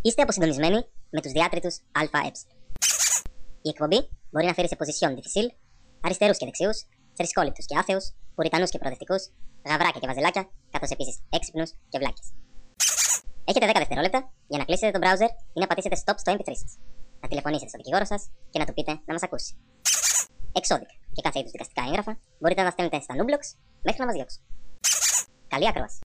Είστε αποσυντονισμένοι με τους διάτριτους ΑΕ. Η εκπομπή μπορεί να φέρει σε position difficile αριστερούς και δεξιούς, θρησκόληπτους και άθεους, πουριτανούς και προοδευτικούς, γαβράκια και βαζελάκια, καθώς επίσης έξυπνους και βλάκες. Έχετε 10 δευτερόλεπτα για να κλείσετε το browser ή να πατήσετε stop στο MP3 σας. Να τηλεφωνήσετε στον δικηγόρο σας και να του πείτε να μας ακούσει. Εξώδικα και κάθε είδους δικαστικά έγγραφα μπορείτε να τα στέλνετε στα Nublox μέχρι να μας διώξουν. Καλή ακρόαση.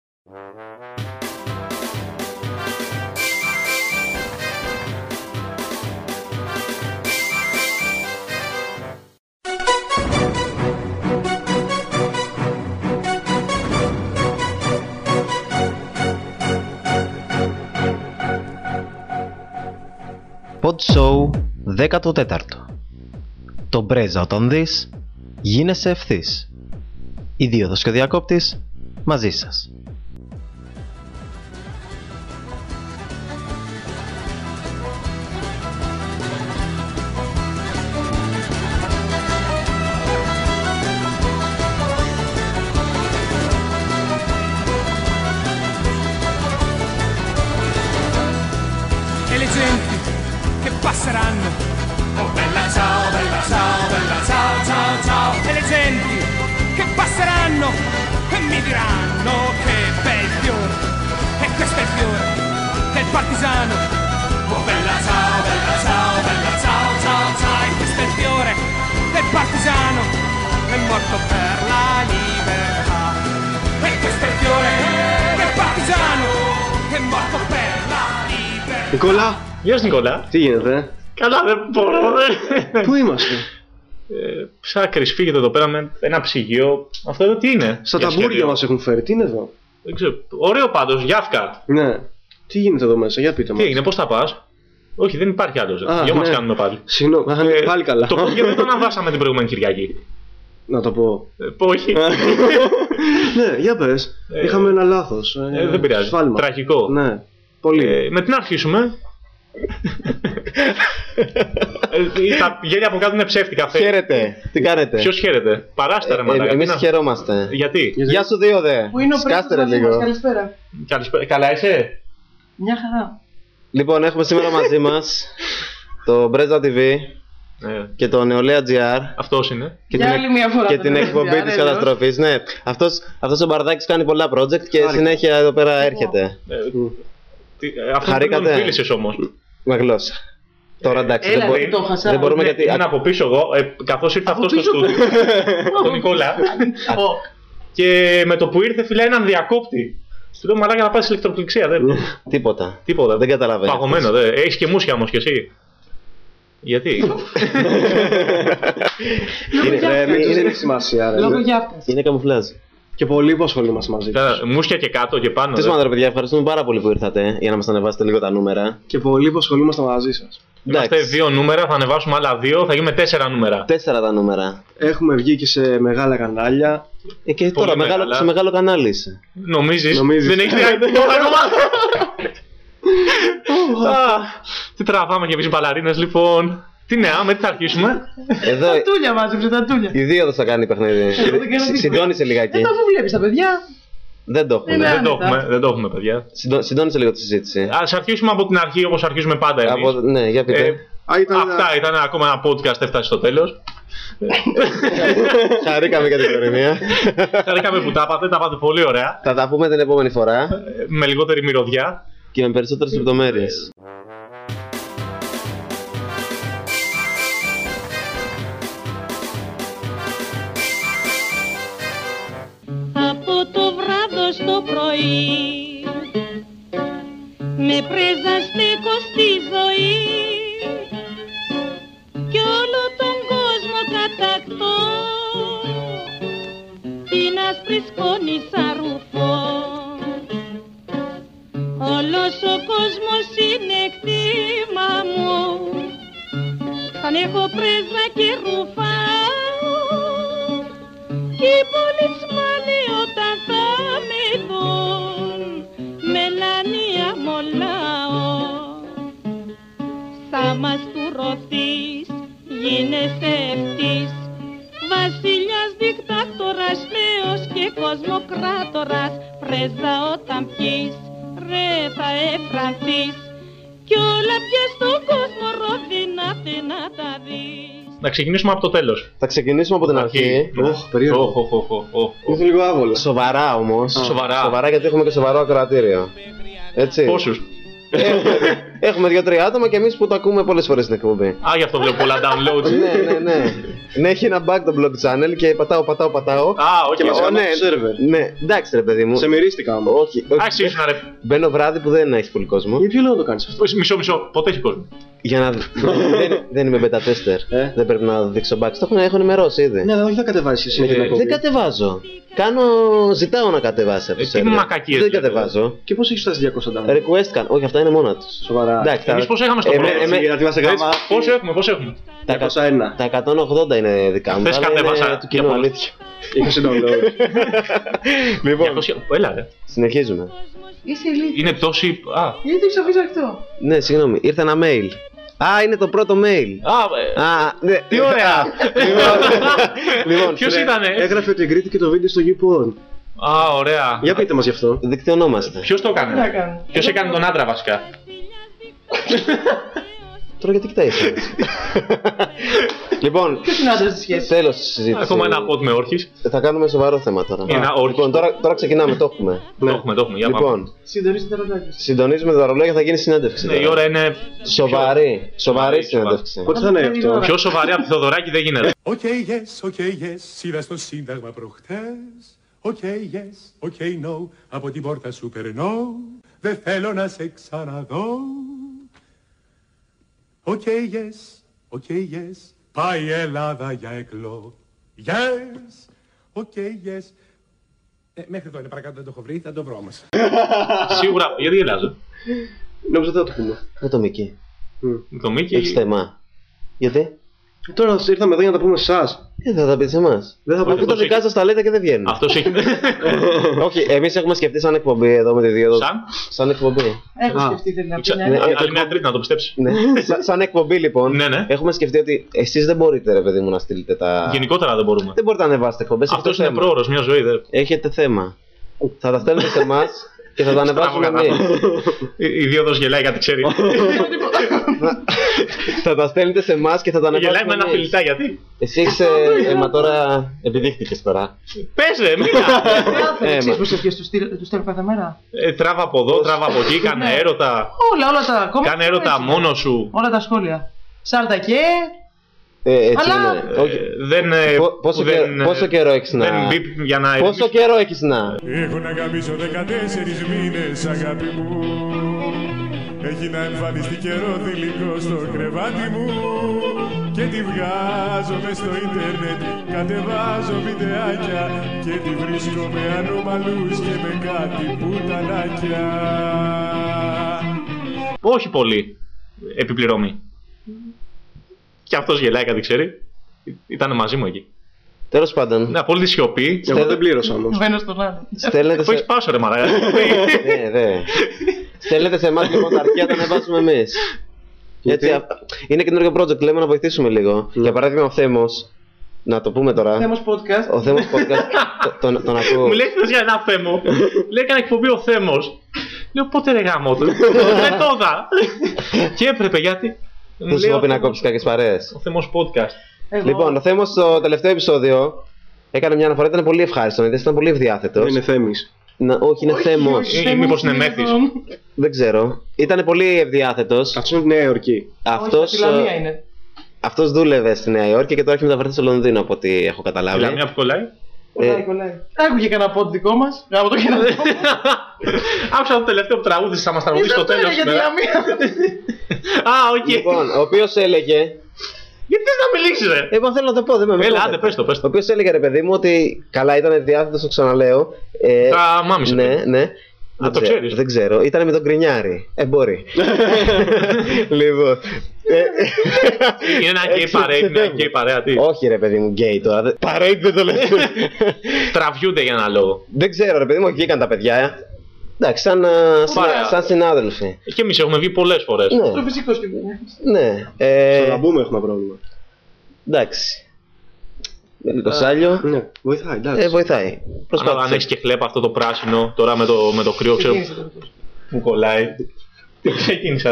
Pod Show 14. Το μπρέζα όταν δεις, γίνεσαι ευθύς. Ιδίωδος και ο διακόπτης, μαζί σας. Passeranno, oh bella ciao, ciao, ciao. E le genti che passeranno e mi diranno che bel fiore, e questo è il fiore del partigiano. Oh bella ciao, ciao, ciao, ciao. E questo è il fiore del partigiano, è morto per la libertà. E questo è il fiore del partigiano, è morto per la libertà. Νικόλα! Γεια σου Νικόλα. Τι γίνεται? Καλά, δεν μπορώ. Πού είμαστε? Σαν κρυσφύγεται εδώ πέρα με ένα ψυγείο. Αυτό εδώ τι είναι? Στα ταμπούρια μας έχουν φέρει, τι είναι εδώ? Δεν ξέρω. Ωραίο πάντως, γιάφκα. Ναι. Τι γίνεται εδώ μέσα, για πείτε μας. Τι έγινε, πώς θα πας? Όχι, δεν υπάρχει άλλος. Δυο μας κάνουμε πάλι. Συγγνώμη, πάλι καλά. Το πόδι δεν το αναβάσαμε την προηγούμενη Κυριακή. Να το πω. Όχι. Ναι, για πες. Είχαμε ένα λάθος. Δεν πειράζει. Σφάλμα. Τραγικό. Ναι. Πολύ. Με τι να αρχίσουμε? Τα γέλια από κάτω είναι ψεύτικα. Χαίρετε, τι κάνετε? Ποιος χαίρετε? Παράστε ρε μαλάκα. Εμείς χαιρόμαστε. Γιατί? Γεια σου δύο δε. Πού είναι ο Σκάστε ρε πρέσβης λίγο. μας, καλησπέρα. Καλά είσαι? Μια χαρά. Λοιπόν, έχουμε σήμερα μαζί μας το Breza TV και το Νεολαία GR. Αυτός είναι. Για άλλη μια φορά Και το την Νεολαία εκπομπή GR, της καταστροφής. Ναι, αυτός ο Μπαρδάκης κάνει πολλά project και συνέχεια εδώ πέρα έρχεται. Αυτό Χαρήκατε? δεν φίλησες όμως. Με γλώσσα. Τώρα εντάξει, Έλα, δεν, το χασά. δεν μπορούμε γιατί. Είναι από πίσω εγώ, καθώς ήρθε αυτό στο στούντιο. Τον Νικόλα. Και με το που ήρθε φυλάει έναν διακόπτη. Του λέω μαλάκα να πας σε ηλεκτροπληξία. Τίποτα. Δεν καταλαβαίνω. Παγωμένο, δε. Έχεις και μουσια όμως κι εσύ. Γιατί? Δεν έχει σημασία. Λόγω γιάφκας. Είναι καμουφλάζ. Και πολλοί που ασχολούμαστε μαζί τους. Μουσια και κάτω και πάνω. Τι σημαίνει, παιδιά, ευχαριστούμε πάρα πολύ που ήρθατε για να μας ανεβάσετε λίγο τα νούμερα. Και πολλοί που ασχολούμαστε μαζί σας. Είμαστε 2 νούμερα, θα ανεβάσουμε άλλα 2, θα γίνουμε 4 νούμερα. 4 τα νούμερα. Έχουμε βγει και σε μεγάλα κανάλια. Και τώρα σε μεγάλο κανάλι είσαι. Νομίζεις? Νομίζεις. Δεν έχεις τι τραβάμε και εμείς μπαλαρίνες λοιπόν. Τι νέα, με τι θα αρχίσουμε? Εδώ Τα τούλια μάζεψε, τα τούλια. οι δύο θα κάνει παιχνίδι. Συντώνησε λιγάκι. Αφού βλέπεις τα παιδιά. Δεν το έχουμε. Δεν το έχουμε παιδιά. Συντώνησε λίγο τη συζήτηση. Ας αρχίσουμε από την αρχή όπως αρχίζουμε πάντα εμείς. Ναι, για πείτε. Αυτά ήταν ακόμα ένα podcast, έφτασε στο τέλος. Χαρήκαμε για την ηρωνία. Χαρήκαμε που τα πάτε πολύ ωραία. Θα τα πούμε την επόμενη φορά. Με λιγότερη μυρωδιά. Και με περισσότερες λεπτομέρειες. Από το βράδο στο πρωί με πρέζα στέκω στη ζωή κι όλο τον κόσμο κατακτώ την άσπρη σκόνη σαν ρουφό. Όλος ο κόσμος είναι κτήμα μου, σαν έχω πρέζα και ρουφάω κι οι πολιτσμάνοι όταν θα με δουν μελανία μολάω. Θα μας τουρωθείς, γίνεσαι ευτής, βασιλιάς, δικτάκτορας, θεός και κοσμοκράτορας, πρέζα όταν πιείς, ρε θα εφρανθείς κι όλα πια στον κόσμο ρόδινα να τα δεις. Να ξεκινήσουμε από το τέλος. Θα ξεκινήσουμε από την αρχή. Περίεργο. Είναι λίγο άβολο. Σοβαρά όμως. Σοβαρά. Γιατί έχουμε και σοβαρό ακροατήριο. Έτσι. Πόσους? Έχουμε 2-3 άτομα και εμείς που το ακούμε πολλές φορές στην εκπομπή. Α, γι' αυτό βλέπω πολλά downloads. Ναι. Ναι, έχει ένα bug το blog channel και πατάω. Α, όχι, μας κάνουν σερβερ. Ναι, εντάξει ρε παιδί μου. Σε μυρίστηκα όμως. Όχι. άξιζουν ρε. Μπαίνω βράδυ που δεν έχει πολύ κόσμο. Για ποιο λόγο το κάνεις αυτό? Μισό, ποτέ έχει κόσμο. Για να. Δεν είμαι beta tester. Δεν πρέπει να δείξω bugs. Το έχω ενημερώσει ήδη. Ναι, αλλά όχι θα κατεβάσεις συνέχεια την εκπομπή. Δεν κατεβάζω. Ζητάω να κατεβάσει από το Τι μακακίες. Δεν κατεβάζω. Και πώς έχεις φτάσει 200 download? Request κάνω. Όχι, αυτά είναι μόνα τους. Σοβαρά. Εντάξει, Εμείς πώς είχαμε στο πρώτο? Γιατί είμαστε γάμα. Πόσο έχουμε? Τα 201. Τα 180 είναι δικά μου. Θες Τα άλλα κατέβασα είναι του κοινού, για αλήθεια. 20 download. Λοιπόν, 200. Έλα ρε. συνεχίζουμε. Είσαι ηλίθιος. Είναι τόση. Α, Γιατί το έχεις αφήσει ανοιχτό? Ναι, συγγνώμη, ήρθε ένα mail. Α, είναι το πρώτο mail. Α, ναι. τι ωραία. Λοιπόν, Ποιος ήτανε? Έγραφε ότι εγκρίθηκε το βίντεο στο YouPorn. Α, ωραία. Για πείτε μας γι' αυτό. δικτυωνόμαστε. Ποιος το Τι να έκανε? κάνω. Ποιος έκανε τον άντρα βασικά? Τώρα γιατί κοιτάει εσύ. Λοιπόν, Ποιος είναι ο άντρας της σχέσης? τέλος της συζήτησης. Ακόμα ένα pod με όρχης. Θα κάνουμε σοβαρό θέμα τώρα. Ένα όρκης. Λοιπόν, τώρα ξεκινάμε, το έχουμε. Το έχουμε. Για πάμε. Λοιπόν, Συντονίζετε τα ρολόγια. συντονίζουμε τα ρολόγια, θα γίνει συνέντευξη. Ναι, η ώρα είναι Σοβαρή Σοβαρή, συνέντευξη. Πότε θα είναι αυτό? πιο σοβαρή από τη Θοδωράκη δεν γίνεται. Οκ, yes, είδα στο Σύνταγμα προχτές. Οκ, yes, no, από την πόρτα σου περνώ. Δεν θέλω να σε ξαναδώ. Οκ, yes, πάει η Ελλάδα για εκλογές. Οκ, yes. Μέχρι εδώ είναι, παρακάτω δεν το έχω βρει, θα το βρω όμως. Σίγουρα. Γιατί γελάζω? Νόμιζα δεν θα το πούμε. Με το Μίκη. Το Μίκη. Έχεις θέμα. Γιατί? Τώρα ήρθαμε εδώ για να τα πούμε σε εσάς. Θα τα πείτε σε εμάς. Δεν θα Αφού πούμε. τα δικά σας τα λέτε και δεν βγαίνουν. Αυτός έχει. Όχι, εμείς έχουμε σκεφτεί σαν εκπομπή εδώ με τη δύο. Σαν? εκπομπή. Έχω σκεφτεί θέλει να πει. Ναι. Άλλη μια τρίτη να το πιστέψει. Ναι. Σαν εκπομπή λοιπόν. Ναι. Έχουμε σκεφτεί ότι εσείς δεν μπορείτε ρε παιδί μου να στείλετε τα. Γενικότερα δεν μπορούμε. Δεν μπορείτε να ανεβάσετε εκπομπές. Αυτός είναι πρόωρος, μια ζωή δεν. Έχετε θέμα. Θα τα στέλνετε σε εμάς και θα τα ανεβάσουμε εμείς. Η Δίωδος γελάει κάτι ξέρει. Θα τα στέλνετε σε εμάς και θα τα ανεβάσουμε. Γελάει με ένα εμείς. φιλιτά γιατί. Εσύ είσαι. Μα τώρα επιδείχτηκες τώρα. Πες ρε, μίλα. Ξέρεις πως ευχές του στέλνω κάθε μέρα? Τράβα από εδώ, τράβα από εκεί, κάνε έρωτα. Όλα τα ακόμα. Κάνε έρωτα μόνος σου. Όλα τα σχόλια. Σάλτα και. Έτσι Αλλά- είναι. Όχι. Δεν. Πόσο καιρό έχεις να. Δεν μπιπ για να. Πόσο καιρό έχεις να. Έχω να γαμίσω 14 μήνες αγάπη μου. Έχει να εμφανιστεί καιρό θηλυκό στο κρεβάτι μου. Και τη βγάζω μες στο ίντερνετ, κατεβάζω βιντεάκια. Και τη βρίσκω με ανομαλούς και με κάτι πουτανάκια. Όχι πολύ. Επιπληρωμή. Και αυτός γελάει κάτι ξέρει. Ήταν μαζί μου εκεί. Τέλος πάντων. Ναι, απόλυτη σιωπή. Εγώ δεν πλήρωσα όμως. Μπαίνω στον άλλο. Στέλνετε Που έχεις σε. πάσο ρε μαλάκα. Ναι. Στέλνετε σε εμάς λοιπόν τα αρχεία, τα ανεβάσουμε εμείς. Έτσι, είναι καινούργιο project, λέμε να βοηθήσουμε λίγο. Για παράδειγμα, ο Θέμος. Να το πούμε τώρα. Θέμος podcast. Ο Θέμος podcast. Τον ακούω. Μου λέει χθες για ένα Θέμο. Λέει έκανε εκπομπή ο Θέμος. Λέω πότε ρε γάμο του. Δεν το είδα. Και έπρεπε γιατί. Που σου είπα να κόψεις κάποιες παρέες. Ο Θέμος podcast. Λοιπόν, ο Θέμος στο τελευταίο επεισόδιο έκανε μια αναφορά, ήταν πολύ ευχάριστο, ήταν πολύ ευδιάθετος. Είναι Θέμης. Όχι, είναι Θέμος. Ή μήπως είναι Μέθης. Δεν ξέρω. Ήταν πολύ ευδιάθετος. Αυτό είναι Νέα Υόρκη. Αυτός, Στη Λαμία είναι. αυτός δούλευε στη Νέα Υόρκη και τώρα έχει μεταφερθεί στο Λονδίνο από ό,τι έχω καταλάβει. Μιλά μια που κολλάει. Κολλάει. Άκουγε κανένα πόντ δικό μας. Γάμο το και ένα δικό μας. Άκουσα το τελευταίο που τραγούδισε, θα μας τραγουδίσει στο τέλος. Για τη Λαμία. Α, όχι. Λοιπόν, ο οποίος έλεγε. Γιατί θες να μιλήσεις ρε. Λοιπόν, θέλω να το πω, δεν με Έλα, μιλάτε. άντε, πες το. Ο οποίος έλεγε ρε παιδί μου ότι καλά ήταν ευδιάθετος, το ξαναλέω. Τα μάμισε. Ναι. Α, το ξέρεις. Δεν ξέρω. Ήταν με τον Γκρινιάρη. Μπορεί. Λοιπόν. Είναι ένα γκέι parade, μια γκέι παρέα, τι. Όχι ρε παιδί μου, γκέι τώρα. Parade δεν το λες. Τραβιούνται για ένα λόγο. Δεν ξέρω ρε παιδί μου, βγήκαν τα παιδιά. Εντάξει, σαν συνάδελφοι. Και εμείς έχουμε βγει πολλές φορές. Το φυσικό σκηνικό. Ναι. Στο λαμπούμε έχουμε πρόβλημα. Εντάξει. Με λίγο σάλιο. Ναι, βοηθάει, εντάξει. Βοηθάει. Αν έχεις και χλέπα αυτό το πράσινο, τώρα με το κρύο ξέρω που κολλάει. Τι ξεκίνησα δε.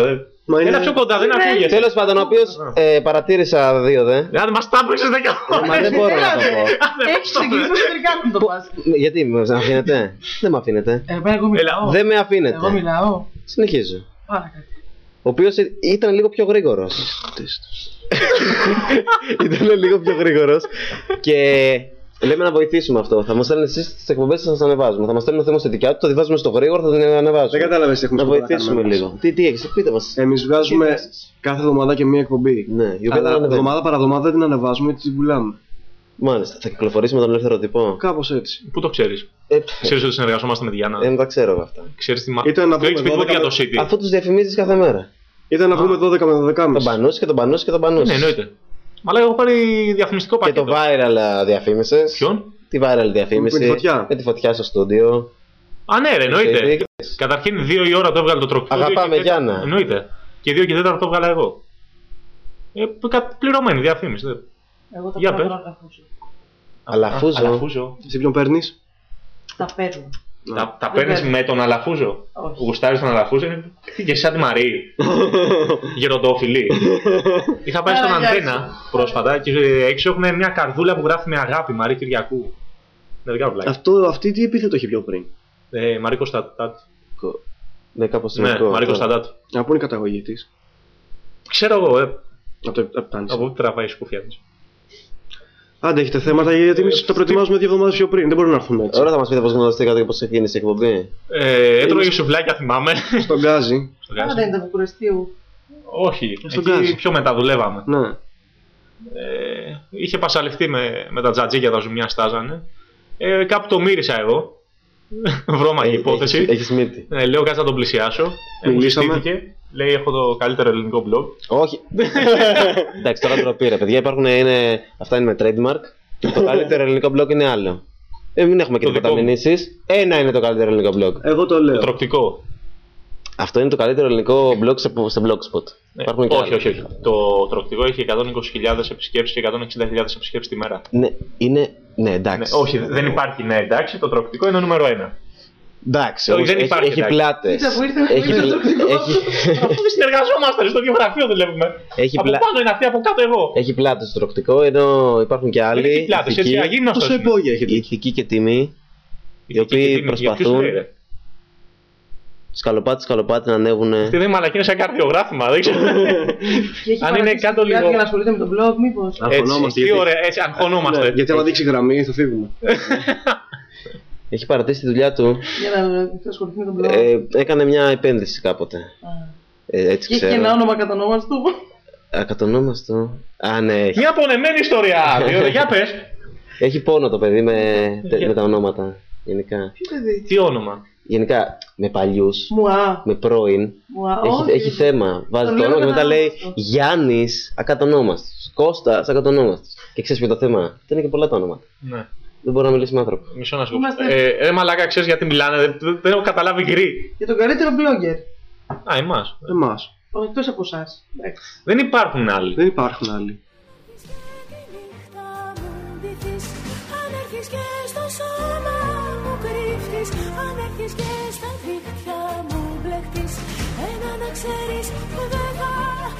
Μα Έλα πιο κοντά, δεν ακούγεται. Τέλος πάντων, ο οποίος παρατήρησα 2 δε. Αν μας τα έπαιξες 10 ώρες. Μα δεν μπορώ να το πω. Έχεις ξεκινήσει εσωτερικά να το πας. Γιατί με αφήνετε? Δεν με αφήνετε. Εγώ μιλάω. Δεν με αφήνετε. Εγώ μιλάω. Συνεχίζω. Άρα κάτι. Ο οποίος ήταν λίγο πιο γρήγορος. Ήταν λίγο πιο γρήγορος. Και λέμε να βοηθήσουμε αυτό. Θα μας στέλνετε εσείς τις εκπομπές σας, θα τις ανεβάζουμε. Θα μας στέλνουν θεμοσθετικά του, το διβάζουμε στο γρήγορο, θα την ανεβάζουμε. Δεν κατάλαβες τι έχουμε να βοηθήσουμε λίγο. Τι έχεις, πείτε μας. Εμείς βγάζουμε κάθε εβδομάδα και μία εκπομπή. Ναι, η οποία Αλλά δεν ανεβαίνει. εβδομάδα παραδομάδα δεν την ανεβάζουμε γιατί την πουλάμε. Μάλιστα, θα κυκλοφορήσει με τον ελεύθερο τύπο. Κάπως έτσι. Πού το ξέρεις? Ξέρεις ότι συνεργαζόμαστε με τη Γιάννα? Δεν τα ξέρω εγώ αυτά. Ξέρεις τι Ήταν να το έχεις πει πούμε τίποτα για το City? Αφού τους διαφημίζεις κάθε μέρα. Ήταν να βγούμε 12 με 12.30. Τον Πανούση και τον Πανούση και τον Πανούση. Ναι, εννοείται. Αλλά έχω πάρει διαφημιστικό Και πακέτο. το viral διαφήμισες. Ποιον? Τη viral διαφήμιση. Με τη φωτιά. Με τη φωτιά στο στούντιο. Α, ναι, ρε, εννοείται. Ξέρεις. Καταρχήν 2 η ώρα το έβγαλε το τροχτό. Αγαπάμε, Γιάννα. Εννοείται. Και 2 και 4 το έβγαλα εγώ. Πληρωμένη διαφήμιση. Εγώ τα Για παίρνω πες. αλαφούζο. Αλαφούζο. Αλαφούζο. Εσύ ποιον παίρνεις? Τα παίρνω. Τα παίρνεις με τον αλαφούζο? Όχι. Γουστάρεις τον αλαφούζο? Είναι και σαν τη Μαρή. Γεροντόφιλη. Είχα πάει στον Αντένα πρόσφατα και έξω έχουν μια καρδούλα που γράφει με αγάπη Μαρή Κυριακού. Δεν κάνω πλάκα. Αυτή τι επίθετο είχε πιο πριν? Μαρή Κωνσταντάτου. Ναι, κάπως Ναι, σημαντικό. Μαρή Κωνσταντάτου. Από πού είναι η καταγωγή της? Ξέρω εγώ, Από το Τάνης. από πού τραβάει η σκούφια της. Άντε, έχετε θέματα γιατί εμείς το προετοιμάζουμε 2 εβδομάδες πιο πριν. Δεν μπορούμε να έρθουμε έτσι. Ωραία, θα μας πείτε πώς γνωριστήκατε και πώς ξεκίνησε η εκπομπή. Έτρωγε σουβλάκια, θυμάμαι. Στον Γκάζι. Στον Άρα Γκάζι. δεν ήταν Βουκουρεστίου. Όχι, Στον εκεί Γκάζι. πιο μετά δουλεύαμε. Ναι. Είχε πασαληφθεί με τα τζατζίκια, τα ζουμιά στάζανε. Κάπου το μύρισα εγώ. Βρώμαγη υπόθεση. Έχεις μύτη. Λέω κάτσε να τον πλησιάσω. Μου Μιλήσαμε. συστήθηκε. Λέει έχω το καλύτερο ελληνικό blog. Όχι. Εντάξει, τώρα ντροπή ρε παιδιά. Αυτά είναι με trademark. Το καλύτερο ελληνικό blog είναι άλλο. Μην έχουμε και Το τίποτα δικό μου. μηνύσεις. Ένα είναι το καλύτερο ελληνικό blog. Εγώ το Το λέω. τροκτικό. Αυτό είναι το καλύτερο ελληνικό blog σε blogspot. Υπάρχουν και Όχι, άλλα. όχι, όχι. Το τροκτικό έχει 120.000 επισκέψεις και 160.000 επισκέψεις τη μέρα. Ναι, είναι. Ναι, εντάξει. Ναι, όχι, δεν υπάρχει. Ναι, εντάξει, το τροκτικό είναι νούμερο 1. Εντάξει, Όχι, όμως δεν υπάρχει, έχει εντάξει. πλάτες. Κοίτα που ήρθε, Έχει ήρθε πλα- το τροκτικό. έχει- Αφού δεν συνεργαζόμαστε, στο ίδιο γραφείο δουλεύουμε. Έχει Από πλα- πάνω είναι αυτή, από κάτω εγώ. Έχει πλάτες το τροκτικό, ενώ υπάρχουν και Δεν άλλοι. έχει πλάτες, έτσι, ηθικοί, αγύμναστος Πόσο είναι. υπόγεια έχετε? ηθικοί και τιμή, οι οποίοι προσπαθούν σκαλοπάτι να ανέβουν. Τι δεν μαλακή είναι σαν καρδιογράφημα, δεν ξέρω. Και έχει Αν είναι παρατήσει κάτω δουλειά λίγο- για να ασχολείται με τον blog, μήπως. Αγχωνόμαστε. Έτσι, τι γιατί- ωραία, έτσι αγχωνόμαστε. Ναι, γιατί άμα δείξει γραμμή θα φύγουμε. Έχει παρατήσει τη δουλειά του. Για να ασχοληθεί με τον blog. Έκανε μια επένδυση κάποτε. Έτσι Και έχει και ένα ξέρω. όνομα κατανόμαστο. Ακατονόμαστο. Α, ναι, έχει. Μια πονεμένη ιστορία. Για πες. Έχει πόνο το παιδί με τα ονόματα. Γενικά. Τι παιδί. Τι όνομα. Γενικά με παλιούς, Μουά. με πρώην. Μουά. Έχει θέμα. Βάζει Τον το λέμε όνομα και μετά λέει ακατονόμαστο. Γιάννης ακατονόμαστος. Κώστας ακατονόμαστος. Και ξέρεις ποιο το θέμα. Δεν είναι και πολλά τα ονόματα. Ναι. Δεν μπορώ να μιλήσει με άνθρωπο. Μισό να σου πω. Είμαστε- Μαλάκα, ξέρεις γιατί μιλάνε, δεν έχω καταλάβει γκρι. Για τον καλύτερο blogger. Α, εμάς. Εμάς. Εκτός από εσάς. Εντάξει. Δεν υπάρχουν άλλοι. Δεν υπάρχουν άλλοι. Αν έρχεις και στο σώμα μου κρύφτεις, αν έρχεις και στα δίχτυα μου μπλεχτείς, ένα να ξέρεις που δεν θα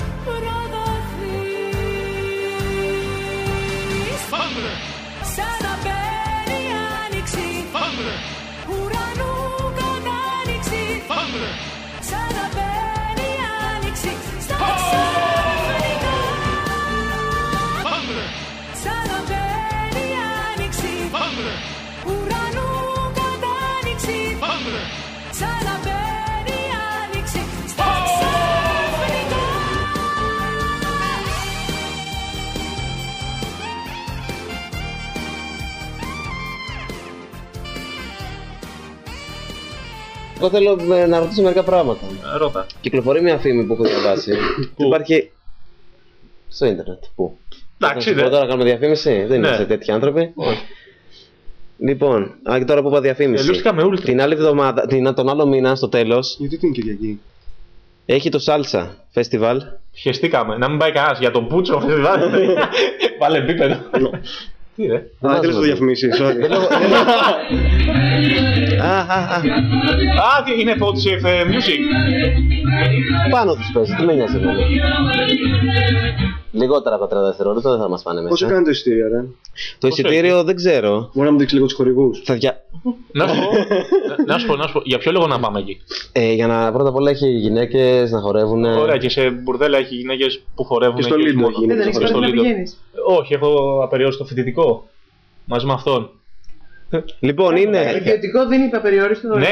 προδοθείς. Σαν να μπαίνει η άνοιξη, ουρανού κατάνοιξη, σαν να μπαίνει η άνοιξη στα ξαφνικά. Σαν να μπαίνει η άνοιξη, ουρανού κατάνοιξη, σαν να μπαίνει η άνοιξη στα ξαφνικά. Εγώ θέλω να ρωτήσω μερικά πράγματα. Ρώτα. Κυκλοφορεί μια φήμη που έχω διαβάσει. Υπάρχει. Στο ίντερνετ. Πού? Εντάξει, Θα τώρα κάνουμε διαφήμιση. Δεν Ναι. είμαστε τέτοιοι άνθρωποι. Λοιπόν, και τώρα που είπα διαφήμιση. Λούστηκα με ούλτρα. Την άλλη εβδομάδα, τον άλλο μήνα στο τέλος, Γιατί την Κυριακή? έχει το Salsa Festival. Χεστήκαμε. Να μην πάει κανένας για τον Πούτσο. Βάλε επίπεδο. Τι ρε. Α, ήθελες να το διαφημίσεις, sorry. Α, τι είναι Podsafe Music. Πάνω τους παίζει, τι με νοιάζει εμένα. Λιγότερα από τα 30 δευτερόλεπτα δεν θα μας πάνε μέσα. Πόσο κάνει το εισιτήριο, ρε? Το εισιτήριο δεν ξέρω. Μπορεί να μου δείξει λίγο τους χορηγούς. Να σου πω, για ποιο λόγο να πάμε εκεί? Για να πρώτα απ' όλα έχει γυναίκες να χορεύουν. Ωραία, και σε μπουρδέλα έχει γυναίκες που χορεύουν. Και στο Λίντο Δεν έχεις να πηγαίνεις. Όχι, έχω απεριόριστο φοιτητικό. Μαζί με αυτόν. Λοιπόν, είναι. Ιδιωτικό δεν είπε απεριόριστο. Ναι.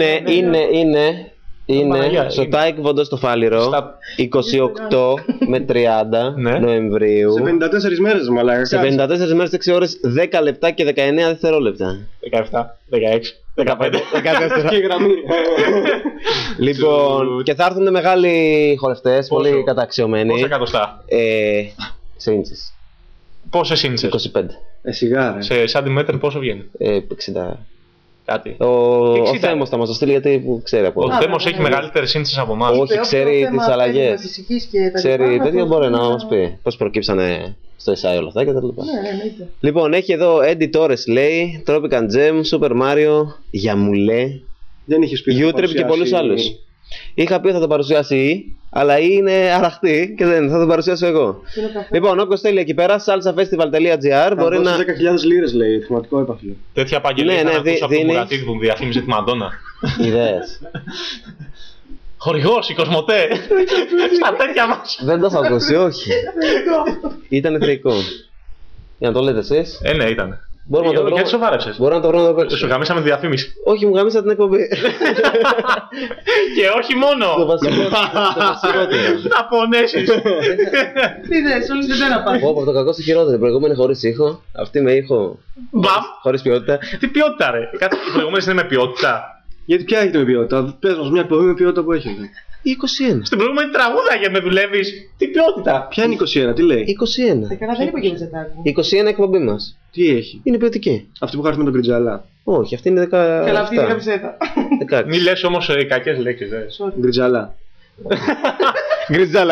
Είναι στο ΤΑΙΚ Βοντοστοφάλιρο 28 με 30 Νοεμβρίου. Σε 54 μέρες, μαλάκα. Σε 54 μέρες, 6 ώρες, 10 λεπτά και 19 δευτερόλεπτα. 17, 16, 15. 14. Και η γραμμή. Λοιπόν, και θα έρθουν μεγάλοι χορευτές, πολύ καταξιωμένοι. Πόσα εκατοστά? Σε ίντσες. Πόσες ίντσες? 25. Σιγά, ρε. Σε σαντιμέτρ πόσο βγαίνει? 60. Κάτι. Ο Θέμος θα μας το στείλει γιατί ξέρει από Ο Θέμος έχει μεγαλύτερες ίντσες από εμάς. Όχι, ξέρει τις αλλαγές. Ξέρει τέτοια, μπορεί να μας πει πώς προκύψανε στο Εσάι όλα αυτά και τα λοιπά. Λοιπόν, έχει εδώ editores λέει, Tropic and Gem, Super Mario, Yamule, Δεν είχες πει. YouTube και πολλούς άλλους. Είχα πει θα το παρουσιάσει αλλά είναι αραχτή και δεν θα το παρουσιάσω εγώ. Λοιπόν, όποιος θέλει εκεί πέρα, salsafestival.gr μπορεί να. 10.000 λίρες λέει, θεματικό έπαθλο. Τέτοια επαγγελία να ακούσω από τον Μουρατίδη που διαφήμιζε τη Μαντόνα. Ιδέες. Χορηγός, η Κοσμοτέ. Στα τέτοια μας. Δεν το έχω ακούσει, όχι. Ήταν θεϊκό. Για να το λέτε εσείς. Ναι, ήταν. Μπορούμε να το βρούμε. Γιατί σοβάρεψες? Μπορούμε να το βρούμε εδώ. Σου γαμίσαμε τη διαφήμιση. Όχι, μου γαμίσα την εκπομπή. Και όχι μόνο. Το βασικότερο. Θα πονέσεις. Τι δες, όλοι δεν πέρα πάνε. Από το κακό στο χειρότερο. Η προηγούμενη χωρίς ήχο. Αυτή με ήχο. Μπαμ. Χωρίς ποιότητα. Τι ποιότητα ρε. Κάτι οι προηγούμενες είναι με ποιότητα. Γιατί ποια έχετε με ποιότητα? Πες μας μια εκπομπή με ποιότητα που έχετε. Η 21. Στην προηγούμενη τραγούδα για με δουλεύεις. Τι ποιότητα. Ποια είναι η 21, τι λέει? 21. Καλά δεν είπα και με ζετάκου. 21 εκπομπή μας. Τι έχει? Είναι ποιοτική. Αυτή που χάρη με τον Γκριτζαλά. Όχι, αυτή είναι 17. Καλά αυτή είναι καψέτα. 16. Μη λες όμως κακές λέξεις. Γκριτζαλά. Γκριτζάλα.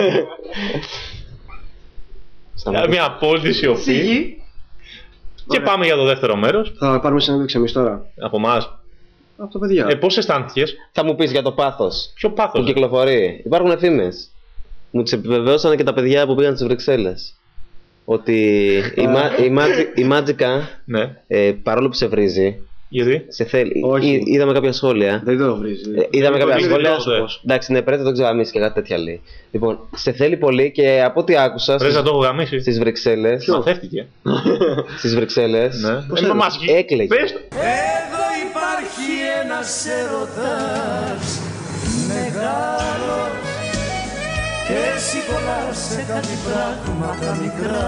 Μια απόλυτη σιωπή. Και πάμε για το δεύτερο μέρος. Θα πάρουμε συνέντευξη εμείς τώρα. Από εμάς. Από τα παιδιά. Πώς αισθάνθηκες? Θα μου πεις για το πάθος Ποιο που πάθος? κυκλοφορεί. Υπάρχουν φήμες. Μου τις επιβεβαίωσαν και τα παιδιά που πήγαν στις Βρυξέλλες. Ότι η Magica, Ναι. παρόλο που σε βρίζει, Γιατί? σε θέλει. Όχι. Είδαμε κάποια σχόλια. Δεν το βρίζει. Είδαμε κάποια είναι σχόλια. πρόσωπος. Εντάξει, ναι, πρέπει να το ξεγαμίσει και κάτι τέτοια λέει. Λοιπόν, σε θέλει πολύ και από ό,τι άκουσα Πρέπει να το έχω γαμίσει. στις Βρυξέλλες. Μαθεύτηκε. Στις Βρυξέλλες. Ναι. Μας Έκλαιγε. πες το. Εδώ υπάρχει ένας ερωτάς μεγάλος και εσύ κολλάς σε κάτι πράγματα μικρά.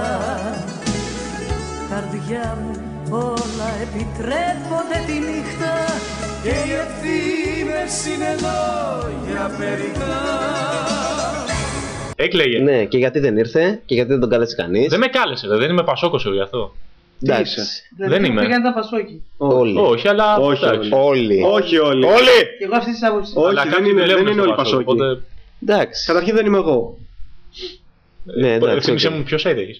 Καρδιά μου όλα επιτρέπονται τη νύχτα Και οι ευθύνες είναι εδώ για μερικά. Έκλαιγε. Ναι, και γιατί δεν ήρθε και γιατί δεν τον κάλεσε κανείς. Δεν με κάλεσε, δεν είμαι πασόκος γι' αυτό. Εντάξει. Δεν είμαι. Πήγαν τα πασόκι. Όλοι. Όχι, αλλά. Όχι εντάξει. Όλοι. Όχι όλοι. Και εγώ αυτή τη άποψη. Όχι, Αλλά δεν κάποιοι είναι δουλεύουν όλοι στο Πασόκ, Πασόκοι. οπότε- Εντάξει. Καταρχήν δεν είμαι εγώ. Ναι, εντάξει. Θύμισε οκ. μου ποιος έδεγες.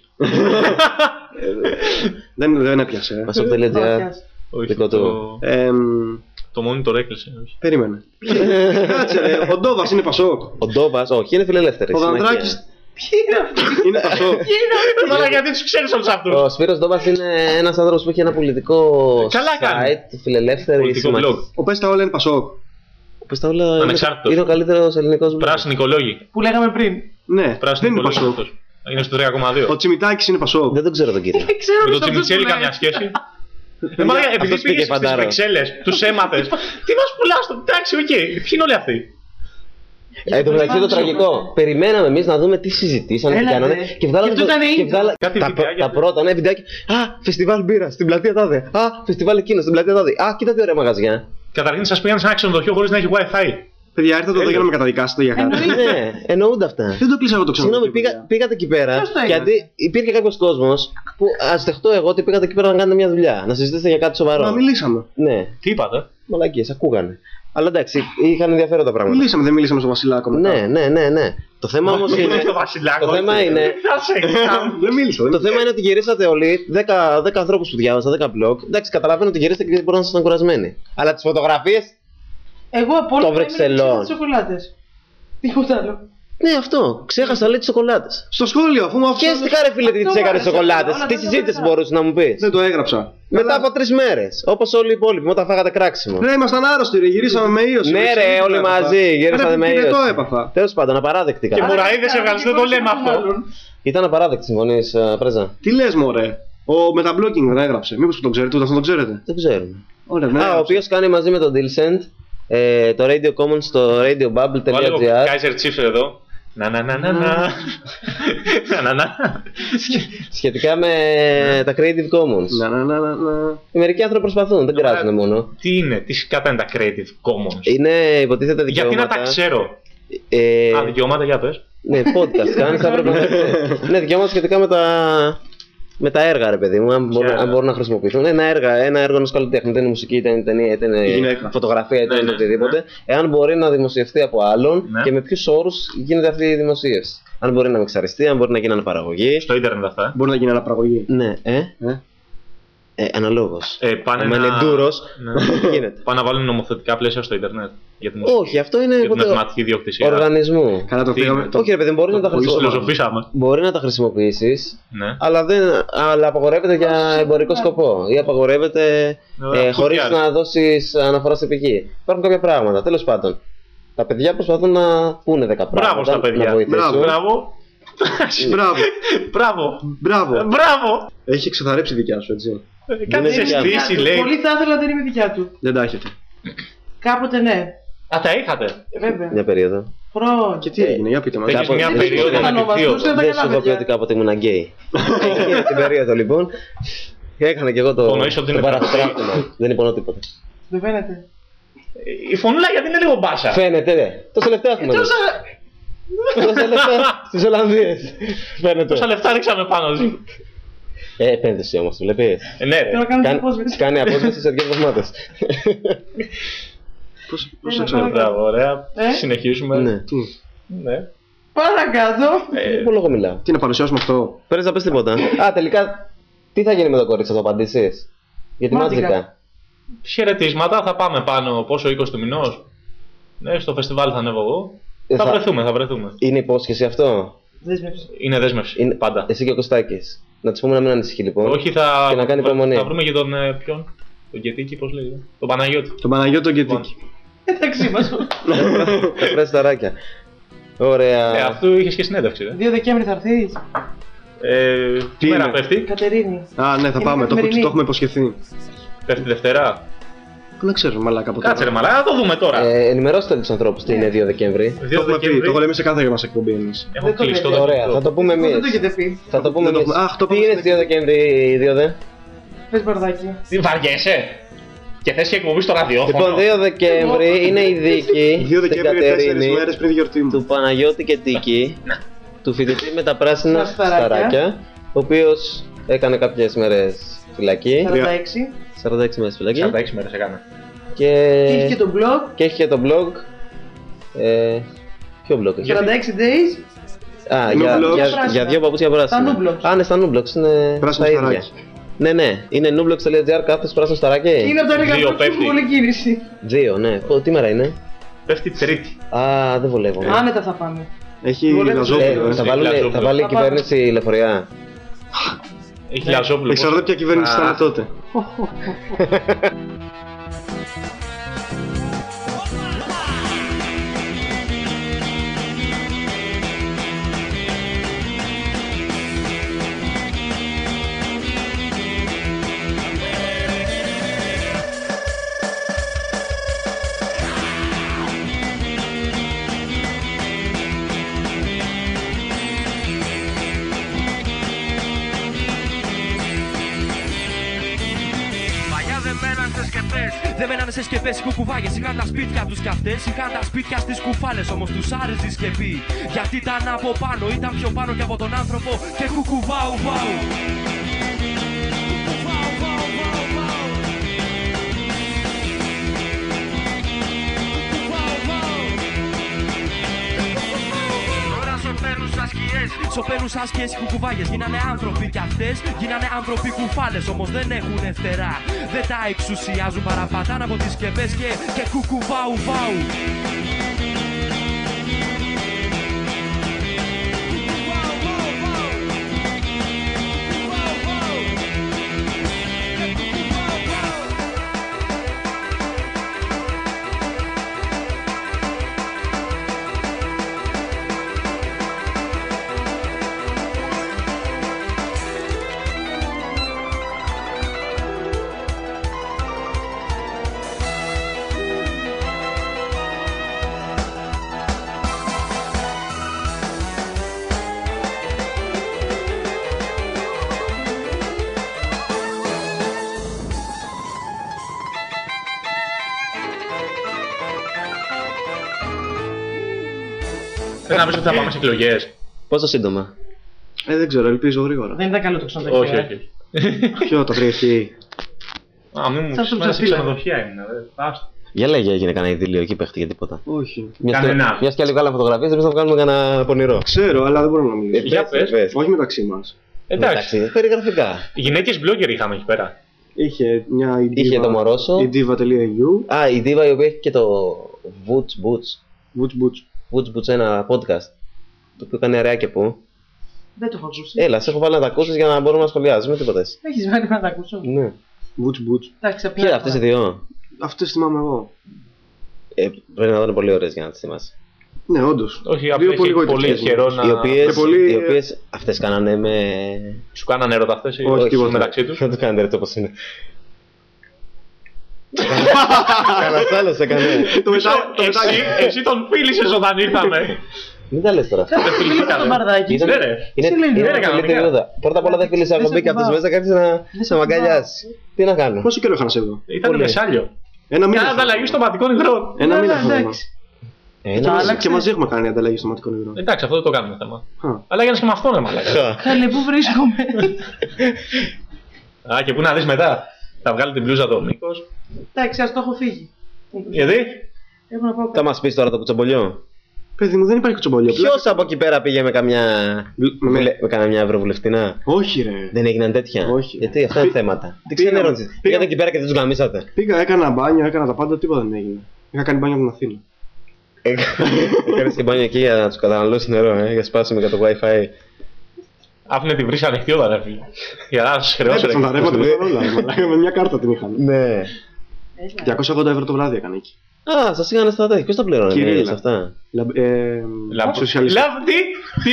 Δεν έπιασε. Masop.gr. Όχι, Δικό του. το monitor έκλεισε. όχι. Περίμενε. Κάτσε ρε, ο Ντόβας είναι Πασόκ. Ο Ντόβας, όχι, είναι φιλελεύθερη. Ο συνέχεια. Δανδράκης είναι Πασόκ. Τώρα γιατί τους ξέρεις όλους αυτούς. Ο Σπύρος Ντόβας είναι ένας άνθρωπος που έχει ένα πολιτικό Καλά κάνει. site, φιλελεύθερη Πολιτικό συμμαχία. blog. Ο Πες τα όλα είναι Πασόκ. Πες τα όλα, Ανεξάρτητος. είναι ο καλύτερος ελληνικός blog. Πράσινοι οικολόγοι. Που λέγαμε πριν. Ναι, Πράσινοι δεν είναι οικολόγοι Πασόκ. αυτός. Είναι στο 3,2. Ο Τσιμιτάκης είναι Πασόκ. Δεν τον ξέρω τον κύριο. Ξέρω Με ποιος το αυτούς Τσιμιτσέλη που καμιά λένε. σχέση. Μαλάκα, επειδή Αυτός πήγε πήγες στις φαντάρο. Βρυξέλλες, τους έμαθες. Τι μας πουλάς το. Εντάξει, οκ. Ποιοι είναι όλοι αυτοί. Εν τω μεταξύ το τραγικό. Περιμέναμε εμείς να δούμε τι συζητήσανε, τι Έλα, κάνανε ρε. και βγάλαμε. Και αυτό ήταν intro. Κάτι βιντεάκια. τα πρώτα, ναι, βιντεάκι. Α, φεστιβάλ μπύρα στην πλατεία τάδε. Α, φεστιβάλ εκείνο στην πλατεία τάδε. Α, κοίτα τι ωραία μαγαζιά. Καταρχήν σας πήγαν σε ένα ξενοδοχείο χωρίς να έχει WiFi. Παιδιά, ήρθατε εδώ για να με καταδικάσετε για κάτι. Ναι, εννοούνται αυτά. Δεν το κλείσα εγώ το ξέρω. Συγγνώμη, πήγατε εκεί πέρα Ποιος το έκανε? γιατί υπήρχε κάποιο κόσμο που ας δεχτώ εγώ ότι πήγατε εκεί πέρα να κάνετε μια δουλειά. Να συζητήσετε για κάτι σοβαρό. Μα μιλήσαμε. Ναι, Τι είπατε. μαλακίες, ακούγανε. Αλλά εντάξει, είχαν ενδιαφέροντα πράγματα. Δεν μιλήσαμε στο Βασιλάκο μετά. Ναι. Το θέμα όμως είναι. Το θέμα είναι. Δεν μίλησα. Το θέμα είναι ότι γυρίσατε όλοι 10 ανθρώπους που διάβασα, 10 blog. Εντάξει, καταλαβαίνω ότι γυρίσατε και μπορεί να ήσασταν κουρασμένοι. Αλλά τις φωτογραφίες. Εγώ από όλα Το Βρυξελών. τις σοκολάτες. Τίποτα άλλο. Ναι, αυτό. Ξέχασα λέει τις σοκολάτες. Στο σχόλιο, αφού μου Και αφού. στη χάρη φίλε τι τις έκανες σοκολάτες. Τι συζήτηση μπορούσε να μου πεις. Δεν το έγραψα. Μετά από 3 μέρες. Όπως όλοι οι υπόλοιποι, όταν φάγατε κράξιμο. Ναι, ήμασταν άρρωστοι, ρε. Γυρίσαμε με ίωση. Ναι, ρε, όλοι μαζί. Γυρίσαμε με ίωση. ίωση. Το έπαθα. Τέλος πάντων, απαράδεκτη Και καλά. μουραίδες ευχαριστώ, το λέμε αυτό. Ήταν απαράδεκτη, συμφωνείς, Πρέζα. Τι λες, μωρέ. Ο Metablogging δεν έγραψε. Μήπως που τον ξέρετε, ούτε αυτόν τον ξέρετε. Δεν ξέρουμε. Ωραία, ναι. Ο οποίος κάνει μαζί με τον Dilsend το Radio Commons στο radiobubble.gr. Kaiser Chiefs εδώ. Να. Σχετικά με τα Creative Commons. Να. Οι μερικοί άνθρωποι προσπαθούν, δεν κράζουν μόνο. Τι είναι, τι σκάτα είναι τα Creative Commons. Είναι υποτίθεται δικαιώματα. Γιατί να τα ξέρω. Δικαιώματα, για πες. Ναι, podcast κάνεις, θα πρέπει να ξέρεις. Ναι, δικαιώματα σχετικά με τα έργα, ρε παιδί μου, αν μπορούν να χρησιμοποιηθούν. Ένα έργο ενός καλλιτέχνη, είτε είναι μουσική, είτε είναι ταινία, είτε είναι φωτογραφία, είτε είναι οτιδήποτε. Εάν μπορεί να δημοσιευτεί από άλλον και με ποιους όρους γίνεται αυτή η δημοσίευση. Αν μπορεί να μιξαριστεί, αν μπορεί να γίνει αναπαραγωγή. Στο ίντερνετ αυτά. Μπορεί να γίνει αναπαραγωγή. Ναι, αναλόγως. Πάνε είναι ντούρος, γίνεται. Πάνε να βάλουν νομοθετικά πλαίσια στο ίντερνετ. Όχι, αυτό είναι πνευματική ιδιοκτησία. Οργανισμού. Καλά, το πήγαμε. Όχι, ρε παιδί, μπορεί να τα χρησιμοποιήσεις, αλλά απαγορεύεται για εμπορικό σκοπό ή απαγορεύεται χωρίς να δώσεις αναφορά σε πηγή. Υπάρχουν κάποια πράγματα. Τέλος πάντων, τα παιδιά προσπαθούν να πούνε 10 πράγματα. Μπράβο στα παιδιά. Μπράβο. Έχει ξεθαρρέψει δικιά σου, έτσι. Κάτι συστήσει, λέει. Πολύ θα ήθελα να δεν είναι δικιά του. Δεν τα έχετε. Κάποτε ναι. Α, τα είχατε. Βέβαια. Μια περίοδο. Και τι έγινε, για πείτε μας. Έχεις μια περίοδο να ονομαστούς, αντιθείω. Δεν σου είπα πει ότι κάποτε ήμουν γκέι. Την περίοδο λοιπόν. Και έκανα και εγώ το παραστράπτωμα. Δεν υπονοώ τίποτα. Δεν φαίνεται. Η φωνούλα γιατί είναι λίγο μπάσα. Φαίνεται, δε. Τόσα λεφτά έχουμε. Τόσα λεφτά στις Ολλανδίες. Φαίνεται. Τόσα λεφτά ρίξαμε πάνω σου. Επένδυση όμως, το βλέπεις. Ναι, ρε. Κάνει απόσβεση σε 2 εβδομάδες. Πώς το ξέρω. Μπράβο, ωραία. Συνεχίσουμε. Ναι. Παρακάτω. Πού λόγο μιλάω. Τι να παρουσιάσουμε αυτό. Πρέπει να πεις τίποτα. Α, τελικά, τι θα γίνει με το κορίτσι, θα το απαντήσεις. Για τη Μάτζικα. Χαιρετίσματα, θα πάμε πάνω πόσο 20 του μηνός. Ναι, στο φεστιβάλ θα ανέβω εγώ. Θα βρεθούμε. Είναι υπόσχεση αυτό. Είναι δέσμευση. Πάντα. Εσύ και ο Κωστάκης. Να της πούμε να μην ανησυχεί λοιπόν. Όχι, και να κάνει υπομονή. Θα βρούμε και τον ποιον. Τον Κετίκη, πώς λέγεται. Τον Παναγιώτη. Τον Παναγιώτη τον Κετίκη. Εντάξει μας. Τα πρέσαι τα ράκια. Ωραία. Αυτού είχες και συνέντευξη. 2 Δεκέμβρη θα έρθεις. Τι μέρα πέφτει. Κατερίνη. Α, ναι, θα πάμε. Το έχουμε υποσχεθεί. Πέφτει Δευτέρα. Δεν ξέρω, μαλάκα από Κάτσε ρε μαλάκα, θα το δούμε τώρα. Ενημερώστε τους ανθρώπους τι είναι 2 Δεκέμβρη. Το έχω λέμε σε κάθε μας εκπομπή εμείς. Έχω κλειστό το. Ωραία, θα το πούμε εμείς. Δεν το έχετε πει. Θα το πούμε εμείς. Τι είναι 2 Δεκέμβρη, 2 δε. Πες Μπαρδάκη. Τι βαριέσαι. Και θες και εκπομπή στο ραδιόφωνο. Λοιπόν, 2 Δεκέμβρη είναι η δίκη 2 Δεκέμβρη, 4 μέρες πριν τη γιορτή μου. Του Παναγιώτη Κετίκη, του φοιτητή με τα πράσινα σταράκια, ο οποίος έκανε κάποιες μέρες φυλακή. 46 μέρες φυλακή. 46 μέρες έκανε. Και έχει και το blog. Και έχει και το blog. Ποιο blog έχει? 46 days. Α, για 2 παπούτσια πράσινα. Α, ναι, στα Nublox είναι τα ίδια. Ναι, είναι nublox.gr κάθετος πράσινο σταράκι. Είναι από τα έργα που έχει πολλή κίνηση. 2, ναι. Τι μέρα είναι? Πέφτει Τρίτη. Α, δεν βολεύω. Άνετα θα πάμε. Έχει Λαζόπουλο. Θα βάλει η κυβέρνηση λεωφορεία. Έχει Λαζόπουλο. Εξαρτάται ποια κυβέρνηση ήταν τότε. Δεμένανε σε σκεπές οι κουκουβάγες. Είχαν τα σπίτια τους κι αυτές. Είχαν τα σπίτια στις κουφάλες. Όμως τους άρεσε η σκεπή. Γιατί ήταν από πάνω. Ήταν πιο πάνω και από τον άνθρωπο. Και κουκουβάου βάου. Σωπαίνουν σαν σκιές οι κουκουβάγες. Γίνανε άνθρωποι κι αυτές, γίνανε άνθρωποι κουφάλες. Όμως δεν έχουνε φτερά, δεν τα εξουσιάζουν. Παραπατάνε από τις σκευές και κουκουβάου βάου. Πρέπει να πεις ότι θα πάμε σε εκλογές. Πόσο σύντομα? Δεν ξέρω, ελπίζω γρήγορα. Δεν ήταν καλό το ξενοδοχείο. Όχι, όχι. Ποιο, το 3H? Α, μην μου πεις σε ξενοδοχεία έμεινα. Για λέγε, έγινε κανένα ειδήλιο εκεί, παίχτηκε τίποτα? Όχι. Κανένα. Μια και άλλη βγάλαμε φωτογραφίες, εμείς θα βγάλουμε κανένα πονηρό. Ξέρω, αλλά δεν μπορούμε να μιλήσουμε. Για πες. Όχι μεταξύ μας. Εντάξει. Περιγραφικά. Γυναίκες blogger είχαμε εκεί πέρα. Είχε μια Είχε το Μορόσο. η diva.eu. Α, η Diva η οποία έχει και το Boots, ένα podcast. Το οποίο κάνει αραιά και πού. Δεν το έχω ακούσει. Έλα, σε έχω βάλει να τα ακούσεις για να μπορούμε να σχολιάζουμε τίποτα εσύ. Έχεις βάλει να τα ακούσω. Ναι. Boots. Εντάξει, Ποια είναι αυτές οι δύο? Αυτές θυμάμαι εγώ. Πρέπει να δω, είναι πολύ ωραίες για να τις θυμάσαι. Ναι, όντως. Όχι, απλά έχει πολύ καιρό να... Οι οποίες αυτές κάνανε με... Σου κάνανε έρωτα αυτές ή όχι μεταξύ τους? Δεν το κάνετε έτσι όπως είναι. Κανένας άλλος έκανε. Εσύ τον φίλησες όταν ήρθαμε. Μην τα λες τώρα. Δεν φίλησα τον Μπαρδάκη. Πρώτα απ' όλα δεν φίλησα εγώ, μπήκα αυτές μέσα και άρχισε να μ' αγκαλιάσει. Τι να κάνω? Πόσο καιρό είχα να σε δω? Ήταν μεσάλιο. Ένα μήνα. Μια ανταλλαγή στοματικών υγρών. Ένα μήνα θα Εντάξει. Και μαζί έχουμε κάνει ανταλλαγή στοματικών υγρών. Εντάξει, αυτό δεν το κάνουμε θέμα. Αλλά για να και με αυτόν, μαλάκα. Καλέ, πού βρίσκομαι. Α, και πού να δεις μετά. Θα βγάλει την μπλούζα το μήκος. Εντάξει, ας το έχω φύγει. Γιατί? Έχω να πάω Θα μας πεις τώρα το κουτσομπολιό? Παιδί μου, δεν υπάρχει κουτσομπολιό. Ποιος από εκεί πέρα πήγε με καμιά ευρωβουλευτινά? Όχι, ρε. Δεν έγιναν τέτοια? Όχι. Γιατί αυτά είναι θέματα. Τι ξενέρωσες? Πήγατε εκεί πέρα και δεν τους γαμίσατε? Πήγα, έκανα μπάνιο, έκανα τα πάντα, τίποτα δεν έγινε. Είχα κάνει μπάνιο από την Αθήνα. Έκανες και μπάνιο εκεί για να τους καταναλώσει νερό, για σπάσιμο για το Wi-Fi. Άφηνε την βρύση ανοιχτή όταν έφυγε. Για να σας χρεώσει. Έπαιξαν τα ρεύματα με μια κάρτα την είχαμε. Ναι. 280 ευρώ το βράδυ έκανα εκεί. Α, σας είχαν στα τέτοια. Ποιος τα πληρώνει Κυρίλα. αυτά? Σοσιαλιστική. Τι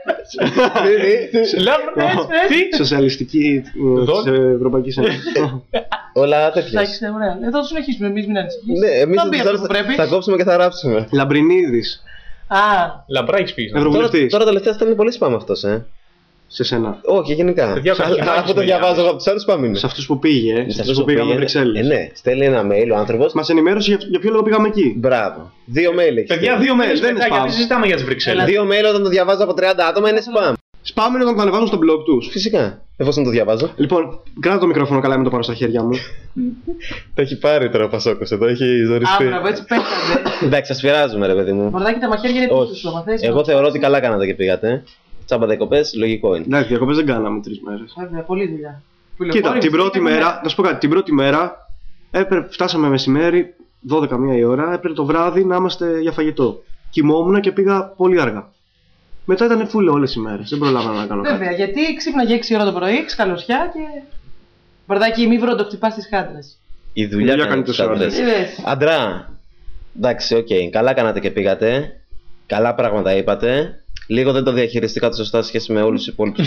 είπες? Τι? Σοσιαλιστική της Ευρωπαϊκής Ένωσης. Όλα τέτοια. Εντάξει, ωραία. Εδώ το συνεχίσουμε, εμείς μην ανησυχείς. Ναι, εμείς Θα μπει αυτό που πρέπει. θα κόψουμε και θα ράψουμε. Λαμπρινίδης. Α, Λαμπράκης πήγες. Ευρωβουλευτής. Τώρα τελευταία στέλνει πολύ σπάμ αυτός, Σε σένα. Όχι, γενικά. Παιδιά, Αφού το διαβάζω από τους άλλους πάμε. Σε αυτούς που πήγε, σε αυτούς που πήγαμε Βρυξέλλες. Ναι, στέλνει ένα mail ο άνθρωπος. Μας ενημέρωσε για ποιο λόγο πήγαμε εκεί. Μπράβο. 2 mail έχει. Παιδιά, 2 mail δεν είναι spam. Γιατί συζητάμε για τις Βρυξέλλες. 2 mail όταν το διαβάζω από 30 άτομα είναι spam. Σπάμε όταν το ανεβάζουν στο blog τους. Φυσικά, εφόσον το διαβάζω. Λοιπόν, κράτα το μικρόφωνο καλά, με το πάρω στα χέρια μου. Το έχει πάρει τώρα ο Πασόκος εδώ, έχει ζοριστεί. άμπραβο, έτσι πέφτανε. Εντάξει, σας πειράζουμε ρε παιδί μου. Μορδάκι, τα μαχαίρια είναι πίσω σου, μαθαίνεις. Εγώ θεωρώ ότι καλά κάνατε και πήγατε. Τσάμπα διακοπές, λογικό είναι. Εντάξει, διακοπές δεν κάναμε 3 μέρες. Βέβαια, πολλή δουλειά. Κοίτα, την πρώτη μέρα, να σου πω κάτι, την πρώτη μέρα φτάσαμε μεσημέρι, 12 η ώρα, έπρεπε το βράδυ να είμαστε για φαγητό. Κοιμόμουν και πήγα πολύ αργά. Μετά ήταν φούλε όλες οι μέρες, δεν προλάβανα να κάνω κάτι. Βέβαια, γιατί ξύπναγε 6 ώρα το πρωί, ξκαλωσιά και. Μορδάκι, μη βροντοχτυπάς τις χάντρες. Η δουλειά κάνει τους άντρες. Αντρά, εντάξει, οκ, καλά κάνατε και πήγατε. Καλά πράγματα είπατε. Λίγο δεν το διαχειριστήκατε σωστά σε σχέση με όλους τους υπόλοιπους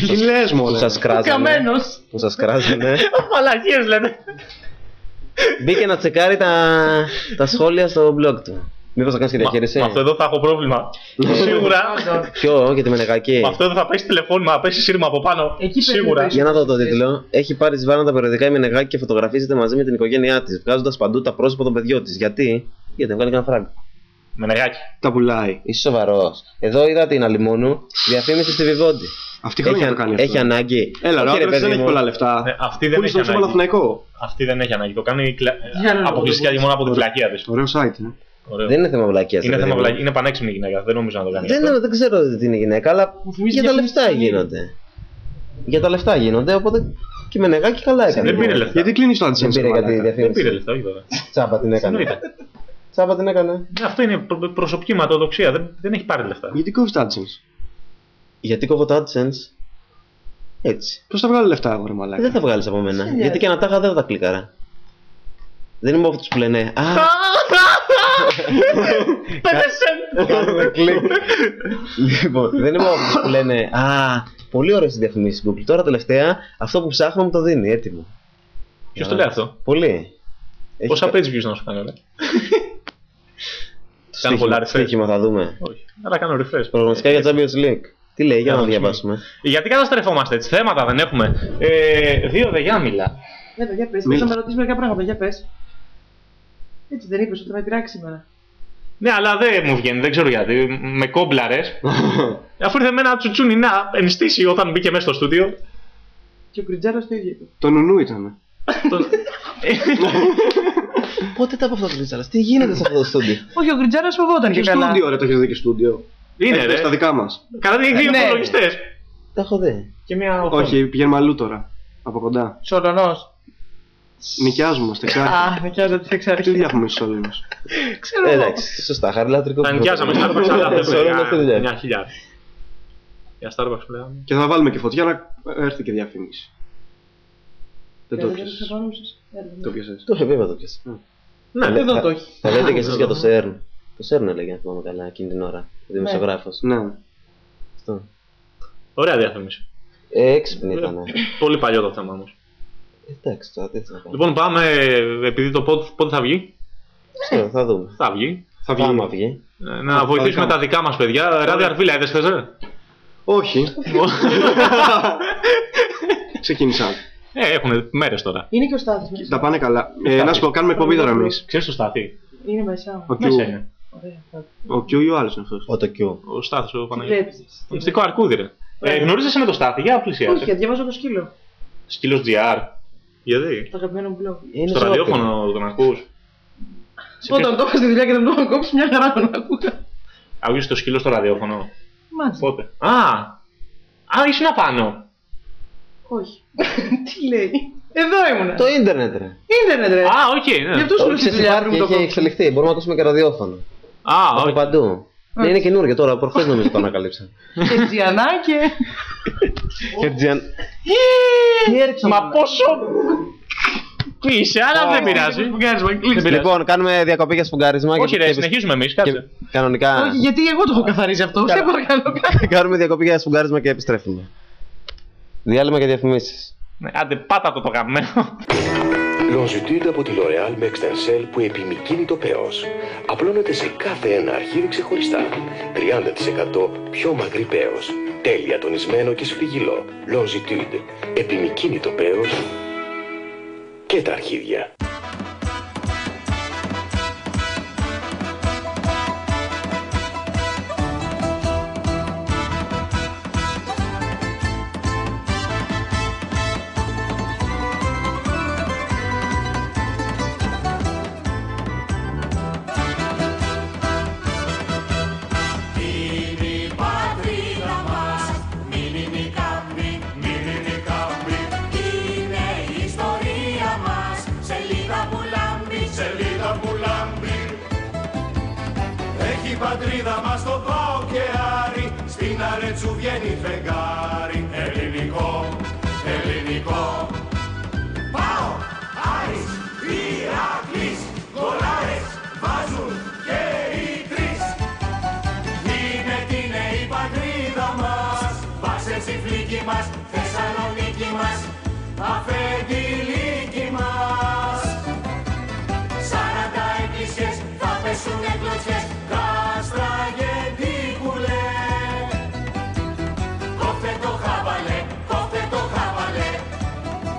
που σας κράζανε. Μαλακίες λέτε. Μπήκε να τσεκάρει τα σχόλια στο blog του. Μήπως θα κάνεις και διαχείριση? Αυτό εδώ θα έχω πρόβλημα. Σίγουρα. Ποιο, γιατί με νεγάκι? Αυτό εδώ θα πέσει τηλεφώνημα, θα πέσει σύρμα από πάνω. Σίγουρα. Για να δω το τίτλο. Έχει πάρει σβάρνα τα περιοδικά η Μενεγάκη και φωτογραφίζεται μαζί με την οικογένειά της, βγάζοντας παντού τα πρόσωπα των παιδιών της. Γιατί βγάλει κανένα φράγκο. Μενεγάκη. Τα πουλάει. Είσαι σοβαρός? Εδώ είδα την Αλιμόνου διαφήμιση στη Βιβόντι. Αυτή χρόνια το κάνει αυτό. Έχει ανάγκη. Έλα, ρε, δεν έχει πολλά λεφτά. Αυτή δεν έχει ανάγκη. Αυτή Αυτή δεν έχει ανάγκη. Το κάνει αποκλειστικά και μόνο από την πλακία της. Ωραίο site, Ωραίο. Δεν είναι θέμα βλακίας. Είναι θέμα βλακίας. Είναι πανέξυπνη γυναίκα. Δεν νομίζω να το κάνει. Δεν ξέρω τι είναι γυναίκα, αλλά για τα λεφτά γίνονται. Για τα λεφτά γίνονται, οπότε και με νεγάκι καλά έκανε. Δεν πήρε λεφτά. Γιατί κλείνει το AdSense? Δεν πήρε λεφτά, όχι βέβαια. Τσάπα την έκανε. Τσάπα την έκανε. Αυτό είναι προσωπική ματοδοξία. Δεν έχει πάρει λεφτά. Γιατί κόβει το AdSense? Γιατί κόβω το AdSense? Έτσι. Πώς θα βγάλει λεφτά, αγόρι μαλάκα? Δεν θα βγάλεις από μένα. Γιατί και να τα είχα δεν θα τα κλικάρα. Δεν είμαι από αυτούς που λένε «Α, κάνουμε κλικ». Λοιπόν, δεν είμαι από αυτούς που λένε «Α, πολύ ωραίες οι διαφημίσεις Google». Τώρα τελευταία αυτό που ψάχνω μου το δίνει έτοιμο. Ποιος το λέει αυτό? Πολύ. Πόσα page views να σου κάνει, ωραία. Κάνω πολλά refresh. Στοίχημα θα δούμε. Όχι, αλλά κάνω refresh. Προγραμματικά για Champions League. Τι λέει, για να διαβάσουμε. Γιατί καταστρεφόμαστε έτσι, θέματα δεν έχουμε. Δύο για μίλα. Για πες, θες να με ρωτήσεις μερικά πράγματα, για πες. Έτσι δεν είπες ότι θα με πειράξει σήμερα? Ναι, αλλά δεν μου βγαίνει, δεν ξέρω γιατί. Με κόμπλαρες. Αφού ήρθε με ένα τσουτσούνι να ενστήσει όταν μπήκε μέσα στο στούντιο. Και ο Κριτζάρος το ίδιο είπε. Το νουνού ήτανε. Πότε τα από αυτό το Κριτζάρας, τι γίνεται σε αυτό το στούντιο? Όχι, ο Κριτζάρος φοβόταν και Και καλά. στούντιο, ρε, το έχεις δει και στούντιο. Είναι ρε. Στα δικά μας. Καλά, δεν έχει δύο υπολογιστές. Τα έχω δει. Και μια οθόνη. Όχι, πηγαίνουμε αλλού τώρα. Από κοντά. Σολωνός. Νοικιάζουμε στα εξάρχεια. Α, νοικιάζω τις Τι εξάρχειες. διαφημίσεις όλους? Ξέρω εγώ. Εντάξει, σωστά, χαριλάτρικο. Θα νοικιάζαμε Starbucks, αλλά δεν Σε όλη αυτή τη δουλειά. 9.000. Για Starbucks που λέγαμε. Και θα βάλουμε και φωτιά να έρθει και διαφήμιση. Δεν το Δεν πιάσες. Το πιάσες. Το βέβαια το πιάσα. Ναι, εδώ το έχει. Θα λέτε και εσείς για το CERN. Το CERN έλεγε, αν θυμάμαι καλά, εκείνη την ώρα. Ο δημοσιογράφος. Ναι. Αυτό. ωραία διαφήμιση. Έξυπνη ήταν. Πολύ παλιό το θέμα όμως. Εντάξει, τώρα τι θα κάνω. Λοιπόν, πάμε, επειδή το πότε θα βγει. Ξέρω, θα δούμε. Θα βγει. Θα βγει. Άμα βγει. Να βοηθήσουμε τα δικά μας παιδιά. Ράδιο Αρβίλα, είδες θες, Όχι. Ξεκίνησα. Έχουν μέρες τώρα. Είναι και ο Στάθης μέσα. Τα πάνε καλά. Να σου πω, κάνουμε εκπομπή τώρα εμείς. Ξέρεις το Στάθη? Είναι μέσα. Ο Q. Μέσα είναι. Ωραία. Ο Q ή ο άλλος είναι αυτός? Ο το Q. Ο Στάθης, ο Παναγιώτης. Βλέπεις. Το μυστικό αρκούδι ρε. Γνωρίζεσαι με το Στάθη, για Όχι, πλησιάζει. διαβάζω το σκύλο. Σκύλος GR. Γιατί? Το αγαπημένο μου blog. Είναι Στο σε ραδιόφωνο τον ακούς? Όταν το είχα στη δουλειά και δεν το είχα κόψει, μια χαρά τον ακούγα. Άκουσες το σκύλο στο ραδιόφωνο? Μάλιστα. Πότε? Α, ήσουν απάνω. Όχι. Τι λέει. Εδώ ήμουνα. Το ίντερνετ, ρε. Ίντερνετ ρε. Α, οκ, ναι. Γι' αυτό σου λέω στη δουλειά πριν μου το Έχει κόψει. εξελιχθεί. Μπορούμε να ακούσουμε και ραδιόφωνο. Α, Από όχι. παντού. Ναι, είναι καινούργιο τώρα. Προχθές νομίζω το ανακαλύψα. Και Τζιανά και... Τι έριξα. Μα πόσο... Κλείσε, αλλά δεν πειράζει. Λοιπόν, κάνουμε διακοπή για σφουγγάρισμα. Όχι ρε, συνεχίζουμε εμείς, κάτσε. Κανονικά. Όχι, γιατί εγώ το έχω καθαρίσει αυτό. Σε παρακαλώ. Κάνουμε διακοπή για σφουγγάρισμα και επιστρέφουμε. Διάλειμμα για διαφημίσεις. Ναι, άντε πάτα το γαμμένο. Longitude από τη L'Oréal με Extencel που επιμικρύνει το πέος. Απλώνεται σε κάθε ένα αρχίδι ξεχωριστά. 30% πιο μακρύ πέος. Τέλεια τονισμένο και σφυγγυλό. Longitude. Επιμικρύνει το πέος και τα αρχίδια. Η πατρίδα μας το πάω και Άρη, στην Αρέτσου βγαίνει φεγγάρι. Ελληνικό, ελληνικό. Πάω, Άρης, Ηρακλής, γκολάρες βάζουν και οι τρεις. Είναι τι είναι η πατρίδα μας, πάσε τσιφλίκι μας, Θεσσαλονίκη μας, αφεντηλίκη μας. 40 εκκλησιές θα πέσουνε κλωτσιές, κάστρα γεντίκουλε. Κόφτε το χαβαλέ, κόφτε το χαβαλέ.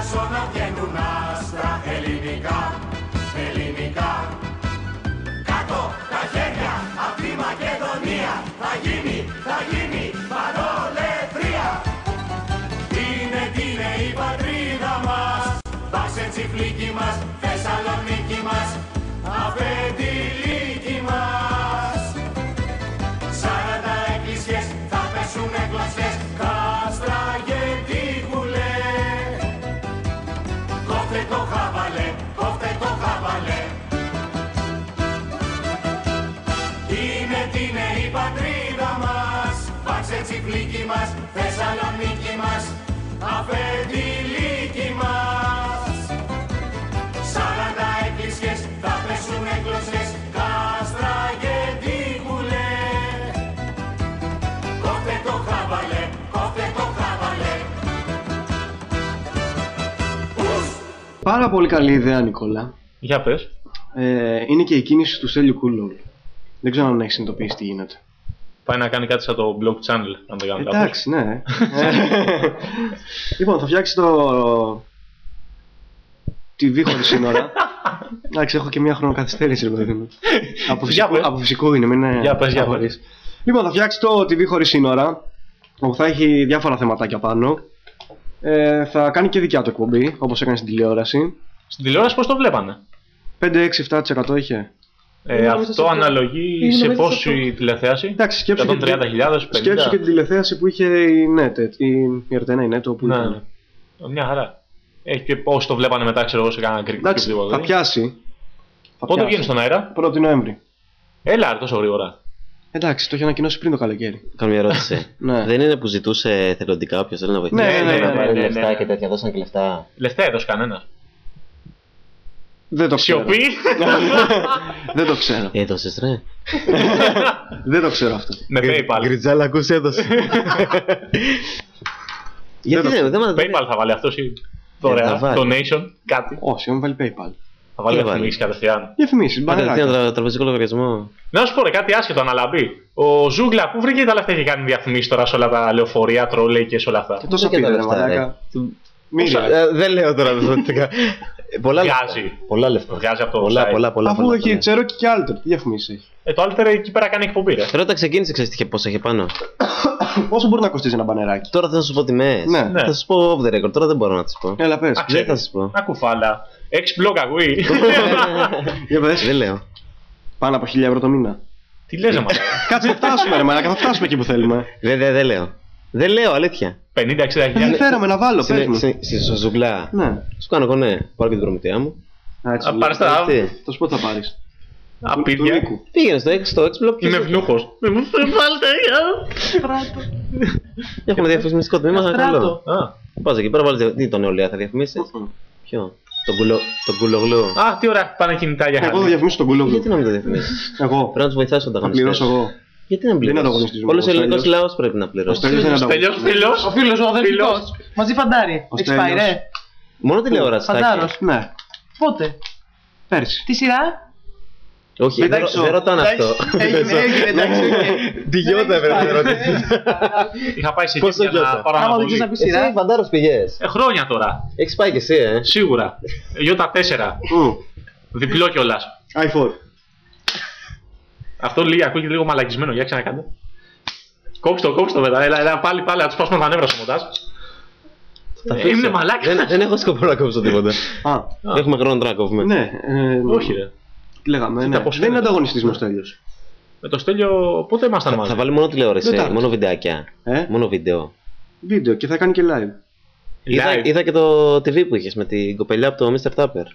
χάσω να βγαίνουν άστρα ελληνικά, ελληνικά. Κάτω τα χέρια απ' τη Μακεδονία, θα γίνει παρολεθρία. Είναι η πατρίδα μας, βάσε τσιφλίκι μας, Θεσσαλονίκη μας, Αφεντηλίκη μας. 40 εκκλησιές θα πέσουνε κλωτσιές, κάστρα γετίκουλε. Κόφτε το χαβαλέ, κόφτε το χαβαλέ. Είναι η πατρίδα μας, βάξε τσιφλίκι μας, Θεσσαλονίκη μας, Αφεντηλίκη μας. 40 εκκλησιές θα πέσουνε κλωτσιές, κάστρα γετίκουλε. Κόφτε το χαβαλέ, κόφτε το χαβαλέ. Πάρα πολύ καλή ιδέα, Νικόλα. Για πες. Είναι και η κίνηση του Στέλιου Κούλολ. Δεν ξέρω αν έχει συνειδητοποιήσει τι γίνεται. Πάει να κάνει κάτι σαν το blog channel, αν δεν κάνω λάθος. Εντάξει, ναι. Λοιπόν, θα φτιάξει το TV χωρίς σύνορα. Εντάξει, έχω και μια χρονοκαθυστέρηση, ρε παιδί μου. Από φυσικό είναι, μην είναι. Για πες. Λοιπόν, θα φτιάξει το TV χωρίς σύνορα, όπου θα έχει διάφορα θεματάκια πάνω. Θα κάνει και δικιά του εκπομπή, όπως έκανε στην τηλεόραση. Στην τηλεόραση πώς το βλέπανε? 5-6-7% είχε. Αυτό αναλογεί σε πόσο η τηλεθέαση. Εντάξει, σκέψου 130.000, 50. Σκέψου και την τηλεθέαση που είχε η NET, η RTN, η NET, όπου ήταν. Μια χαρά. Έχει και πώς το βλέπανε μετά, ξέρω εγώ, σε κανένα γκρικ. Εντάξει, θα πιάσει. Πότε βγαίνει στον αέρα? 1η Νοέμβρη. Έλα, τόσο γρήγορα. Εντάξει, το είχε ανακοινώσει πριν το καλοκαίρι. Κάνω μια ερώτηση. Ναι. Δεν είναι που ζητούσε θελοντικά όποιος θέλει να βοηθήσει? Ναι. Να πάρει λεφτά και τέτοια, δώσαν και λεφτά. Λεφτά έδωσε κανένα. Δεν το ξέρω. Σιωπή. Δεν το ξέρω. Έδωσες, ρε. Δεν το ξέρω αυτό. Με PayPal. Γκριτζάλα, ακούς, έδωσε. Γιατί δεν PayPal θα βάλει αυτός ή δωρεάν, donation, κάτι. Όχι, δεν βάλει PayPal. Θα βάλει διαφημίσεις κατευθείαν. Διαφημίσεις, κατευθείαν τραπεζικό λογαριασμό. Να σου πω ρε, κάτι άσχετο αναλαμπή. Ο Ζούγκλα που βρήκε τα λεφτά και κάνει διαφημίσεις τώρα σε όλα τα λεωφορεία, τρόλεϊ και σε όλα αυτά. Και τόσα πήρε ρε μαλάκα. Δεν λέω τώρα διαφορετικά. Πολλά λεφτά. Βγάζει από το πολλά. Αφού έχει Cherokee και Alter, τι διαφημίσεις έχει? Το Alter εκεί πέρα κάνει εκπομπή ρε. Τώρα όταν ξεκίνησε, ξέρεις πόσα είχε πάνω? Πόσο μπορεί να κοστίζει ένα μπανεράκι? Τώρα θα σου πω τιμές. Ναι. Θα σου πω off the record, τώρα δεν μπορώ να τις πω. Έλα πες. Δεν θα σας πω. Ακουφάλα. Έχεις blog ακούει. Για πες. Δεν λέω. Πάνω από 1.000 ευρώ το μήνα. Τι λες μαλάκα? Κάτσε να φτάσουμε ρε μαλάκα, θα φτάσουμε εκεί που θέλουμε. Δεν λέω. Δεν λέω, αλήθεια. 50-60 χιλιάδες. Ενδιαφέρομαι να βάλω, πες μου. Στη Ζουγκλά. Ναι. Σου κάνω εγώ, ναι. Πάρω και την προμηθεία μου. Πάρεις τα. Το σποτ θα πάρεις. Απίδια. Πήγαινε στο X-Block. Είμαι ευνούχος. Με μου βάλτε Έχουμε διαφημιστικό τμήμα, θα καλό. Πας εκεί πέρα, βάλεις τι, τον νεολαία θα διαφημίσεις? Ποιο? Τον κουλογλού. Α, τι ωραία, πάνε κινητά για χάρη. Εγώ θα διαφημίσω τον κουλογλού. Γιατί να μην το διαφημίσεις? Εγώ. Πρέπει να τους βοηθάς όταν θα πληρώσω εγώ. Γιατί να πληρώσεις? Όλος ο ελληνικός λαός πρέπει να πληρώσει. Ο φίλος ο αδελφικός. Μαζί φαντάρι. Έχεις πάει ρε? Μόνο τηλεόραση. Φαντάρος. Ναι. Πότε? Πέρσι. Τι σειρά? Όχι, δεν ρωτάνε αυτό. Έγινε, εντάξει. Τι γιώτα έπρεπε να ρωτήσεις? Είχα πάει σε εκεί για να πάρω αναβολή. Εσύ φαντάρος πηγές. Χρόνια τώρα. Έχεις πάει κι εσύ, Σίγουρα. Ιώτα 4. Διπλό κιόλας. i4. Αυτό ακούγεται λίγο μαλακισμένο, για ξανακάντε. Κόψτε το μετά, έλα πάλι να τους πάσουμε τα νεύρα στο μοντάζ. Είμαι μαλάκα. Δεν έχω σκοπό να κόψω τίποτα. Έχουμε χρόνο τώρα να κόβουμε. Ναι. Όχι ρε. Τι λέγαμε, ναι. Δεν είναι ανταγωνιστής με ο Στέλιος. Με το Στέλιο πότε ήμασταν μαζί? Θα βάλει μόνο τηλεόραση, μόνο βιντεάκια. Μόνο βίντεο. Βίντεο και θα κάνει και live. Είδα και το TV που είχες με την κοπελιά από το Mr. Tupper.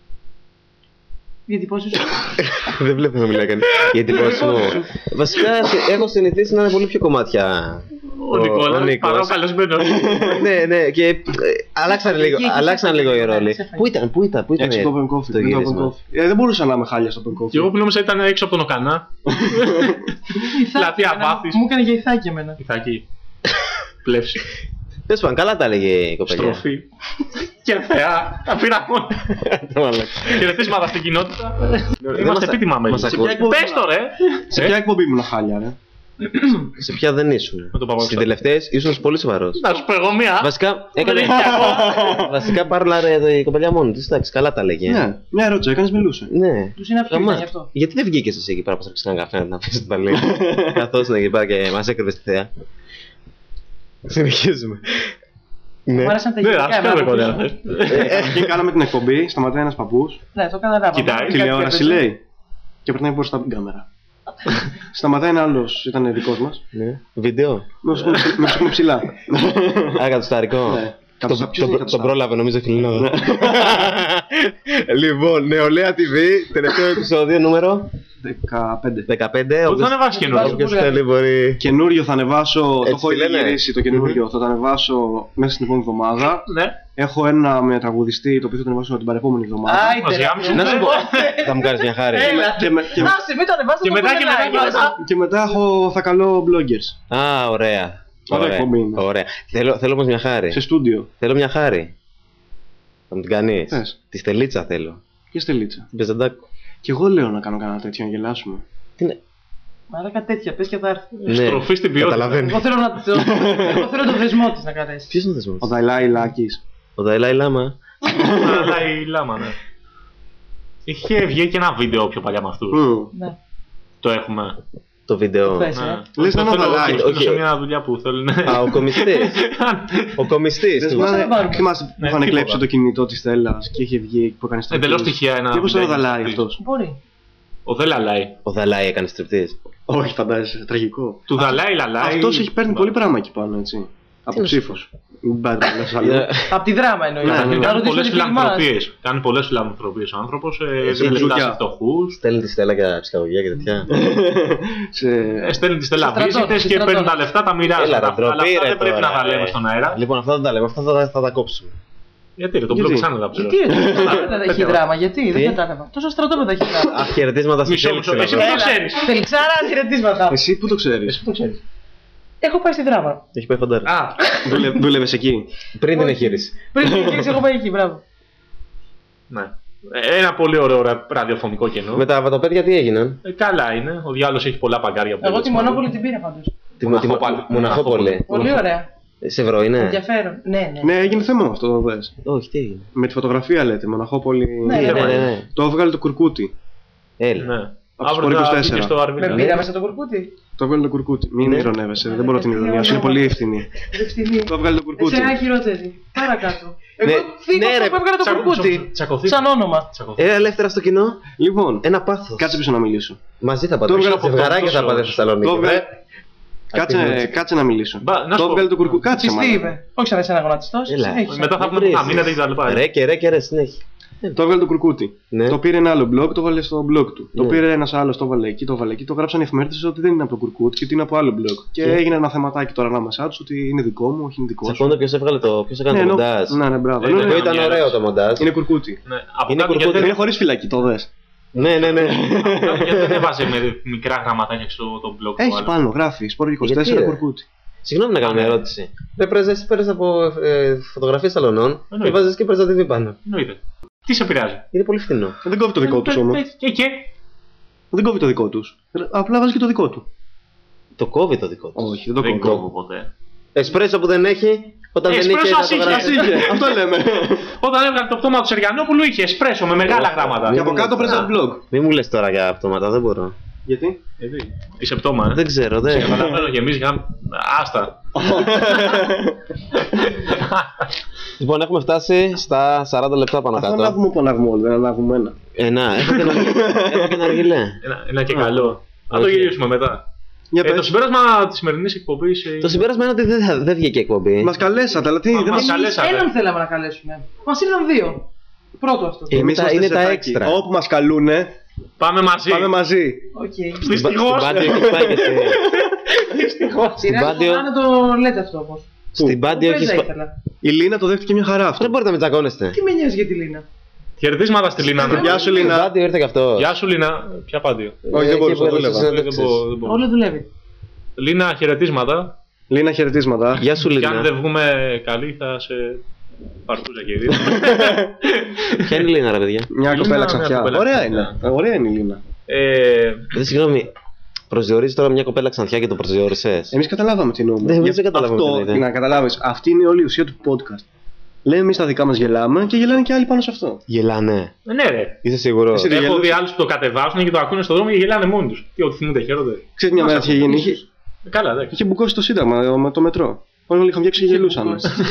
Οι εντυπώσεις σου. Δεν βλέπω να μιλάει κανείς. Οι εντυπώσεις μου. Βασικά έχω συνηθίσει να είναι πολύ πιο κομμάτια. Ο Νικόλας, παρά ο καλεσμένος. Ναι, και αλλάξαν λίγο οι ρόλοι. Πού ήταν έξω από το γύρισμα? Δεν μπορούσα να είμαι χάλια στο Open Coffee. Και εγώ που νόμιζα ήταν έξω από τον Οκανά. Πλατεία Βάθης. Μου έκανε και ηθάκι εμένα. Ηθάκι. Πλεύση. Τέλος πάντων, καλά τα έλεγε η κοπελιά. Στροφή. Και θεά. Τα πήρα μόνο. Χαιρετίσματα στην κοινότητα. Είμαστε επίτιμα μέλη. Πες το ρε. Σε ποια εκπομπή ήμουν χάλια ρε? Σε ποια δεν ήσουν? Στις τελευταίες ήσουν πολύ σοβαρός. Να σου πω εγώ μία. Βασικά έκανε. Βασικά πάρλαρε η κοπελιά μόνη της. Εντάξει, καλά τα λέγε. Ναι, μια ερώτηση έκανες, μιλούσε. Ναι. Του είναι αυτό, γι' αυτό. Γιατί δεν βγήκες εσύ εκεί πέρα που άρχισες έναν καφέ να αφήσεις την παλή? Καθώς εκεί πέρα και μας έκρυβες τη θέα. Συνεχίζουμε. Μου άρεσαν τα γυναίκα. Εκεί κάναμε την εκπομπή, σταματάει ένας παππούς. Ναι, το καταλάβαμε. Κοιτάει. Τηλεόραση λέει. Και περνάει μπροστά από την κάμερα. Σταματάει ένα άλλος, ήταν δικός μας. Βίντεο. Με βρίσκουμε ψηλά. Κατοσταρικό. Το πρόλαβε νομίζω φιλινό. Λοιπόν, Νεολαία TV, τελευταίο επεισόδιο νούμερο 15. Πού θα ανεβάσει καινούριο? Καινούριο θα ανεβάσω, το έχω γυρίσει το καινούριο, θα το ανεβάσω μέσα στην επόμενη εβδομάδα. Έχω ένα με τραγουδιστή το οποίο θα το ανεβάσω την παρεπόμενη εβδομάδα. Να σου πω, θα μου κάνεις μια χάρη. Και μετά θα καλώ bloggers. Α, ωραία. Ωραία. Θέλω όμως μια χάρη. Σε στούντιο. Θέλω μια χάρη. Θα μου την κάνεις? Τη Στελίτσα θέλω. Ποια Στελίτσα? Την Πεζαντάκο. Κι εγώ λέω να κάνω κανένα τέτοιο, να γελάσουμε. Τι είναι? Μαράκα τέτοια, πες και θα έρθει. Στροφή στην ποιότητα. Εγώ θέλω το δεσμό της να κάνεις. Ποιος είναι ο δεσμός? Ο Δαϊλάι Λάκης. Ο Δαϊλάι Λάμα. Ο Δαϊλάι Λάμα, ναι. Είχε βγει και ένα βίντεο πιο παλιά με αυτούς. Το έχουμε. Το βίντεο. Λες να είναι ο Δαϊλάι. Όχι, σε μια δουλειά που θέλουν. Α, ο κομιστής. Ο κομιστής. Θυμάσαι που είχαν κλέψει το κινητό της Στέλλας και είχε βγει που έκανε στριπτίζ. Εντελώς τυχαία ένα. Και πώς ήταν ο Δαλάι αυτός? Μπορεί. Ο Δαλάι. Ο Δαλάι έκανε στριπτίζ. Όχι, φαντάζεσαι, τραγικό. Του Δαλάι Λαλάι. Αυτός έχει παίρνει πολύ πράγμα εκεί πάνω, έτσι. Από ψήφους. Απ' τη δράμα εννοεί. Κάνει πολλές φιλανθρωπίες ο άνθρωπος. Δίνει λεφτά σε φτωχούς. Στέλνει τη Στέλλα για ψυχαγωγία και τέτοια. Στέλνει τη Στέλλα βίζιτες και παίρνει τα λεφτά, τα μοιράζει. Αλλά δεν πρέπει να τα λέμε στον αέρα. Λοιπόν, αυτά δεν τα λέμε, αυτά θα τα κόψουμε. Γιατί το blog σαν να Γιατί δεν έχει δράμα, γιατί δεν κατάλαβα. Τόσο στρατόπεδα έχει δράμα. Χαιρετίσματα στη Φέληξ. Εσύ που το ξέρεις. Φελιξάρα, χαιρετίσματα. Εσύ που το ξέρεις. Έχω πάει στη δράμα. Έχει πάει φαντάρι. Δούλευες εκεί. Πριν την εγχείρηση. Πριν την εγχείρηση έχω πάει εκεί, μπράβο. Ναι. Ένα πολύ ωραίο ραδιοφωνικό κενό. Με τα βατοπέδια τι έγιναν? Καλά είναι. Ο διάλογος έχει πολλά παγκάρια. Εγώ τη Μονόπολη την πήρα πάντως. Τη Μοναχόπολη. Πολύ ωραία. Σε ευρώ είναι? Ενδιαφέρον. Ναι, έγινε θέμα με αυτό, το δες. Όχι, τι έγινε? Με τη φωτογραφία λέτε, Μοναχόπολη. Ναι. Το έβγαλε το Κουρκούτι. Έλα. Αύριο θα βγει στο Αρβίλα. Με πήρα μέσα το Κουρκούτι. Το έβγαλε το Κουρκούτι. Μην ειρωνεύεσαι, δεν μπορώ την ηρωνία σου, είναι πολύ ευθυνή. Το έβγαλε το Κουρκούτι. Σε ένα χειρότερη. Παρακάτω. Εγώ θύμωσα που έβγαλε το Κουρκούτι. Σαν όνομα. Ελεύθερα στο κοινό. Λοιπόν, ένα πάθος. Κάτσε πίσω να μιλήσω. Μαζί θα πάτε. Ζευγαράκια θα πάτε στη Θεσσαλονίκη. Κάτσε να μιλήσω. Το έβγαλε το Κουρκούτι. Κάτσε. Τι είπε. Όχι σαν εσένα γονατιστός. Μετά θα πούμε να μείνετε και τα λοιπά. Ρε, συνέχεια. Το έβγαλε το Κουρκούτι. Το πήρε ένα άλλο blog, το έβαλε στο blog του. Το πήρε ένα άλλο, το έβαλε εκεί, το έβαλε εκεί. Το γράψαν οι εφημερίδες ότι δεν είναι από το Κουρκούτι και ότι είναι από άλλο blog. Και έγινε ένα θεματάκι τώρα ανάμεσά του ότι είναι δικό μου, όχι είναι δικό σου. Τσακώνται ποιος έβγαλε ποιος έκανε το μοντάζ. Ναι, μπράβο. Εγώ ήταν ωραίο το μοντάζ. Είναι Κουρκούτι. Είναι χωρίς φυλακή, το δες. Ναι. Γιατί δεν έβαζε με μικρά γραμματάκια στο blog του. Έχει πάνω, γράφει Sport 24 Κουρκούτι. Συγγνώμη να κάνω μια ερώτηση. Δεν παίρνεις από φωτογραφίες σαλονών και βάζεις και Πρέζα TV πάνω. Εννοείται. Τι σε πειράζει? Είναι πολύ φθηνό. Δεν κόβει το δικό του όμως. Δεν κόβει το δικό του. Απλά βάζει και το δικό του. Το κόβει το δικό του. Όχι, δεν το κόβει ποτέ. Εσπρέσο που δεν έχει, όταν δεν είχε. Αυτό λέμε. Όταν έβγαλε το πτώμα του Σεριανόπουλου είχε εσπρέσο με μεγάλα γράμματα. Και από κάτω Πρέζα blog. Μην μου λες τώρα για πτώματα, δεν μπορώ. Γιατί? Είσαι πτώμα, Δεν ξέρω, δεν. Καταλαβαίνω και εμείς άστα. Λοιπόν, έχουμε φτάσει στα 40 λεπτά πάνω κάτω. Θα ανάβουμε που ανάβουμε όλοι, δεν ανάβουμε ένα. Να, έχω και ένα αργυλέ. Ένα και καλό. Θα το γυρίσουμε μετά. Το συμπέρασμα της σημερινής εκπομπής. Το συμπέρασμα είναι ότι δεν βγήκε εκπομπή. Μας καλέσατε, αλλά τι δεν μας καλέσατε. Έναν θέλαμε να καλέσουμε. Μας ήρθαν δύο. Πρώτο αυτό. Είναι τα έξτρα. Όπου μας καλούνε. Πάμε μαζί. Δυστυχώς. Στην Πάντιο. Να το λέτε αυτό όμως. Στην Πάντιο έχει. Η Λίνα το δέχτηκε μια χαρά αυτό. Δεν μπορείτε να με τσακώνεστε. Τι με νοιάζει για τη Λίνα? Χαιρετίσματα στη Λίνα. Γεια σου Λίνα. Πάντιο ήρθε και αυτό. Γεια σου Λίνα. Ποια Πάντιο? Όχι, δεν μπορούσα να δούλευα. Όλο δουλεύει. Λίνα, χαιρετίσματα. Λίνα, χαιρετίσματα. Γεια σου Λίνα. Και αν δεν βγούμε καλή θα σε παρκούζα και δύο. Ποια είναι η Λίνα ρε παιδιά? Μια κοπέλα ξαφιά. Ωραία είναι. Ωραία είναι η Λίνα. Συγγνώμη. Προσδιορίζει τώρα μια κοπέλα ξανθιά και το προσδιορίσες. Εμείς καταλάβαμε τι εννοούμε. Δεν καταλάβαμε τι εννοείται. Να καταλάβεις, αυτή είναι όλη η ουσία του podcast. Λέμε εμείς τα δικά μας γελάμε και γελάνε και άλλοι πάνω σε αυτό. Γελάνε. Ναι, ρε. Είσαι σίγουρος? Έχω δει άλλους που το κατεβάζουν και το ακούνε στον δρόμο και γελάνε μόνοι τους. Τι, ότι θυμούνται, χαίρονται. Ξέρεις, μια μέρα τι είχε γίνει. Καλά, εντάξει. Είχε μπουκώσει το Σύνταγμα με το μετρό. Όλοι είχαν βγει και γελούσαν.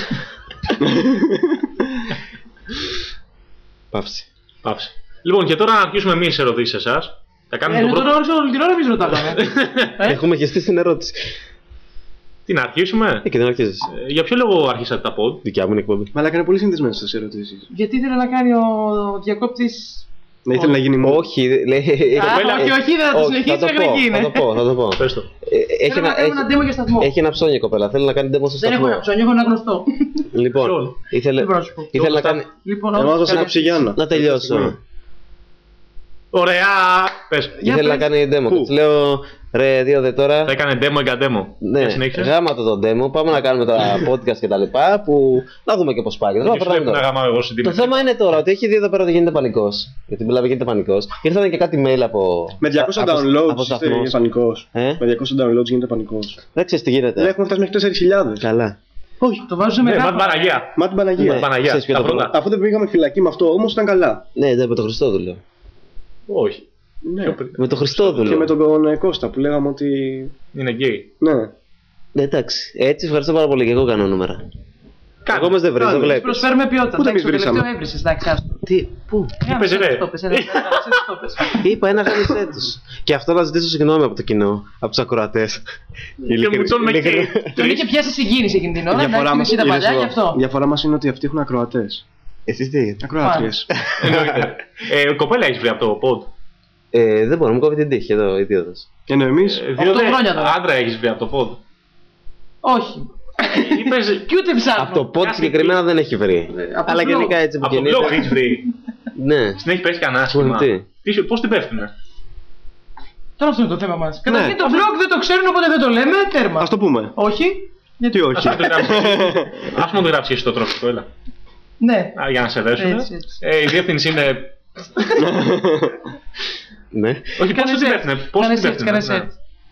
Παύση. Λοιπόν, και τώρα να αρχίσουμε εμείς ερωτήσεις σε εσάς. Θα κάνουμε το πρώτο. Τώρα όλη την ώρα εμείς ρωτάγαμε. Έχουμε και στήσει την ερώτηση. Τι, να αρχίσουμε? Και δεν αρχίζεις. Για ποιο λόγο αρχίσατε τα pod? Δικιά μου είναι εκπομπή. Μαλάκα είναι πολύ συνηθισμένος στις ερωτήσεις. Γιατί ήθελε να κάνει ο διακόπτης. Να ήθελε να γίνει μόνο. Όχι, λέει. Όχι, δεν θα το συνεχίσει μέχρι εκεί. Θα το πω. Πες το. Θέλω να κάνω ένα demo για σταθμό. Έχει ένα ψώνιο η κοπέλα. Θέλει να κάνει demo στο Δεν σταθμό. έχω ένα ψώνιο, έχω ένα γνωστό. Λοιπόν, ήθελε να κάνει. Εγώ θα σε έκοψε Γιάννα. Να τελειώσω. Ωραία! Πες. Ήθελε να κάνει demo. Της λέω, ρε, δύο τώρα. Θα έκανε demo για demo. Ναι, γάμα το demo. Πάμε να κάνουμε τα podcast και τα λοιπά. Που να δούμε και πώς πάει. Το θέμα είναι τώρα ότι έχει δει εδώ πέρα ότι γίνεται πανικός. Γιατί μιλάμε γίνεται πανικός. Ήρθαν και κάτι mail από. Με 200 downloads γίνεται πανικός. Με 200 downloads γίνεται πανικός. Δεν ξέρεις τι γίνεται. Δεν έχουμε φτάσει μέχρι 4.000. Καλά. Όχι, το βάζω με Μάτι Παναγία. Μάτι Παναγία. Αφού δεν πήγαμε φυλακή με αυτό όμως ήταν καλά. Ναι, με τον Χριστόδουλο. Όχι. Ναι. Με τον Χριστόδουλο. Και με τον Κώστα που λέγαμε ότι. Είναι γκέι. Ναι. Εντάξει. Έτσι ευχαριστώ πάρα πολύ και εγώ κάνω νούμερα. Εγώ όμως δεν βρίζω, το βλέπεις. Προσφέρουμε ποιότητα. Ούτε εμείς βρήσαμε. Τι, πού. Είπες ρε. Είπα ένα γάμισέ τους. Και αυτό να ζητήσω συγγνώμη από το κοινό, από τους ακροατές. Και μου τον με γκέι. Τον είχε πιάσει συγκίνηση εκείνη την ώρα. Η διαφορά μας είναι ότι αυτοί έχουν ακροατές. Εσείς τι? Ακροάτριες. Κοπέλα έχεις βρει από το pod? Δεν μπορώ, μου κόβει την τύχη εδώ, idiotas. Ενώ εμείς. 8 χρόνια τώρα. Άντρα έχεις βρει από το pod? Όχι. Είπες. Και ούτε ψάχνω. Από το pod συγκεκριμένα δεν έχει βρει. Αλλά γενικά έτσι που από το blog έχεις βρει? Ναι. Στην έχει πέσει κανένα άσχημα? Πώς την πέφτουνε? Τώρα αυτό είναι το θέμα μας. Καταρχήν το blog δεν το ξέρουν, οπότε δεν το λέμε. Τέρμα. Ας το πούμε. Όχι. Γιατί όχι? Ας μου το γράψεις το τρόπο, έλα. Ναι. Για να σε δέσουμε. Η διεύθυνση είναι. Ναι. Όχι, πώς την πέφτουνε?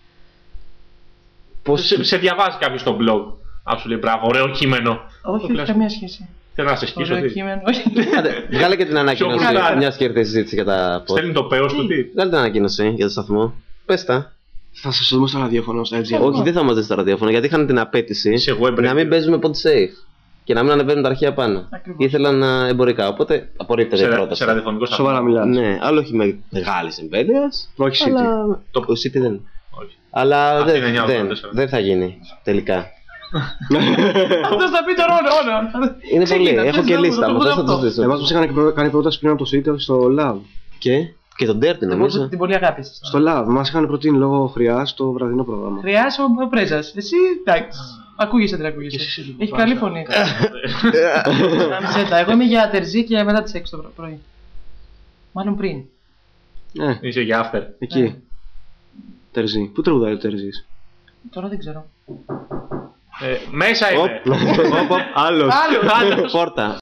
Πώς σε διαβάζει κάποιος στο blog? Αν σου λέει μπράβο, ωραίο κείμενο. Όχι, όχι καμία σχέση. Θέλω να σε σκίσω. Βγάλε και την ανακοίνωση, μιας και ήρθε συζήτηση για τα pod. Στέλνει το πέος του τι? Βγάλε την ανακοίνωση για το σταθμό. Πες τα. Θα σας δούμε στο ραδιόφωνο, στα LGR. Όχι, δεν θα μας δεις στο ραδιόφωνο γιατί είχαν την απέτηση να μην παίζουμε pod safe και να μην ανεβαίνουν τα αρχεία πάνω. Ήθελαν εμπορικά, οπότε απορρίπτεται η πρόταση. Σε ραδιοφωνικό σταθμό. Σοβαρά μιλάς? Ναι, άλλο όχι με μεγάλη εμβέλεια. Όχι City. Το City δεν. Αλλά δεν θα γίνει τελικά. Αυτός θα πει το ρόλο. Είναι πολύ, έχω και λίστα μου, δεν θα τους δεις. Εμάς μας είχαν κάνει πρόταση πριν από το City στο Love. Και τον Dirty νομίζω. Την πολύ αγάπησες. Στο Love, μας είχαν προτείνει λόγω χρειάς το βραδινό πρόγραμμα. Χρειάς ο Πρέζας. Εσύ, εντάξει. Ακούγεσαι, δεν ακούγεσαι. Έχει καλή φωνή. Εγώ είμαι για τερζή και μετά τις 6 το πρωί. Μάλλον πριν. Είσαι για after. Εκεί. Τερζή. Πού τραγουδάει ο Τερζής? Τώρα δεν ξέρω. Μέσα είναι. Άλλος. Πόρτα.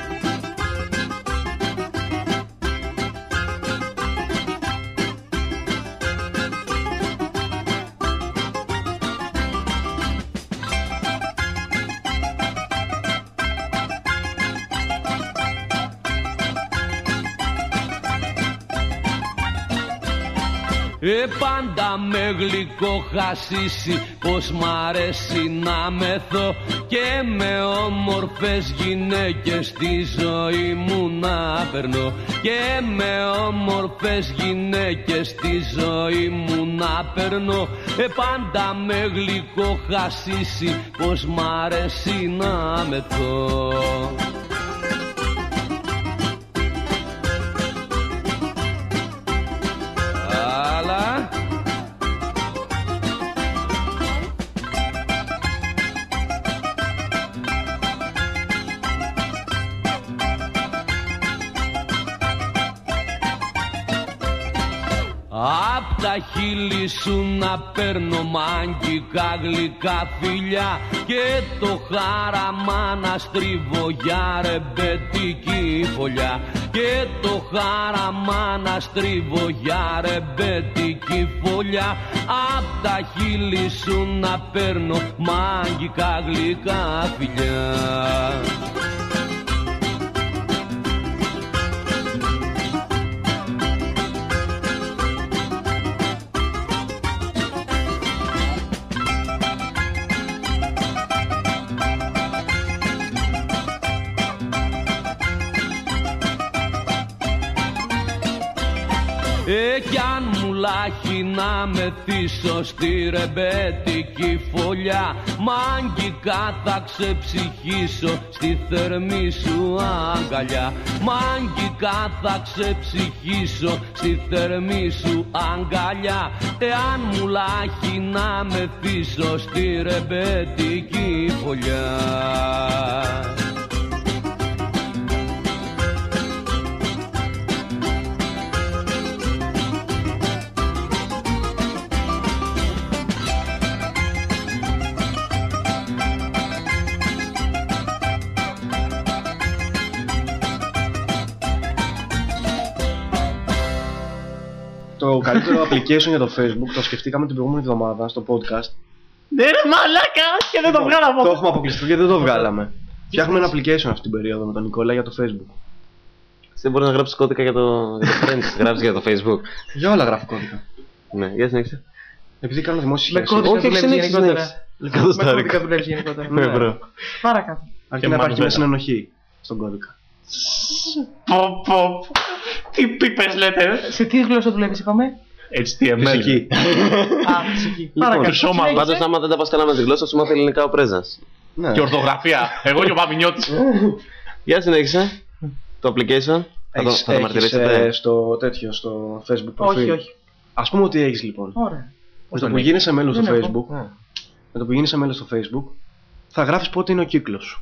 Πάντα με γλυκό χασίσι πως μ' αρέσει να μεθώ και με όμορφες γυναίκες στη ζωή μου να περνώ και με όμορφες γυναίκες στη ζωή μου να περνώ. Πάντα με γλυκό χασίσι πως μ' αρέσει να μεθώ. Απ' τα χείλη σου να παίρνω μαγικά γλυκά φιλιά και το χάραμα να στρίβω για ρεμπετική φωλιά και το χάραμα να στρίβω για ρεμπέτικη φωλιά. Απ' τα χείλη σου να παίρνω μαγικά γλυκά φιλιά. Κι αν μου λάχει να μεθύσω στη ρεμπέτικη φωλιά, μαγικά θα ξεψυχήσω στη θερμή σου αγκαλιά. Μαγικά θα ξεψυχήσω στη θερμή σου αγκαλιά. Εάν μου λάχει να μεθύσω στη ρεμπέτικη φωλιά. Το καλύτερο application για το Facebook το σκεφτήκαμε την προηγούμενη εβδομάδα στο podcast. Ναι ρε μαλάκα, και δεν το βγάλαμε. Το έχουμε αποκλειστεί και δεν το βγάλαμε. Φτιάχνουμε ένα application αυτή την περίοδο με τον Νικόλα για το Facebook. Δεν μπορεί να γράψει κώδικα για το Friends, γράψει για το Facebook. Για όλα γράφει κώδικα. Ναι, για συνέχισε. Επειδή κάνω δημόσιες Με σχέσεις. κώδικα δουλεύει γενικότερα. Με κώδικα Λεκατοστάρικα. δουλεύει γενικότερα. Ναι, μπρο. Παρακάτω. Αρκεί να υπάρχει μια συνενοχή στον κώδικα. Πω. Τι πίπες λέτε. Σε τι γλώσσα δουλεύεις, είπαμε? HTML. Φυσική. Α, φυσική. Παρακάτω. σώμα, Πάντως άμα δεν τα πας καλά με τη γλώσσα σου μάθει ελληνικά ο Πρέζας. Ναι. Και ορθογραφία. Εγώ και ο Παπινιώτης. Για συνέχισε. Το application. Θα το μαρτυρήσετε. Στο τέτοιο, στο Facebook προφίλ. Όχι, όχι. Ας πούμε ότι έχεις λοιπόν. Ωραία. Με το που γίνεσαι μέλος στο Δεν έχω. Facebook, με το που γίνεσαι μέλος στο Facebook, θα γράφεις πότε είναι ο κύκλος σου.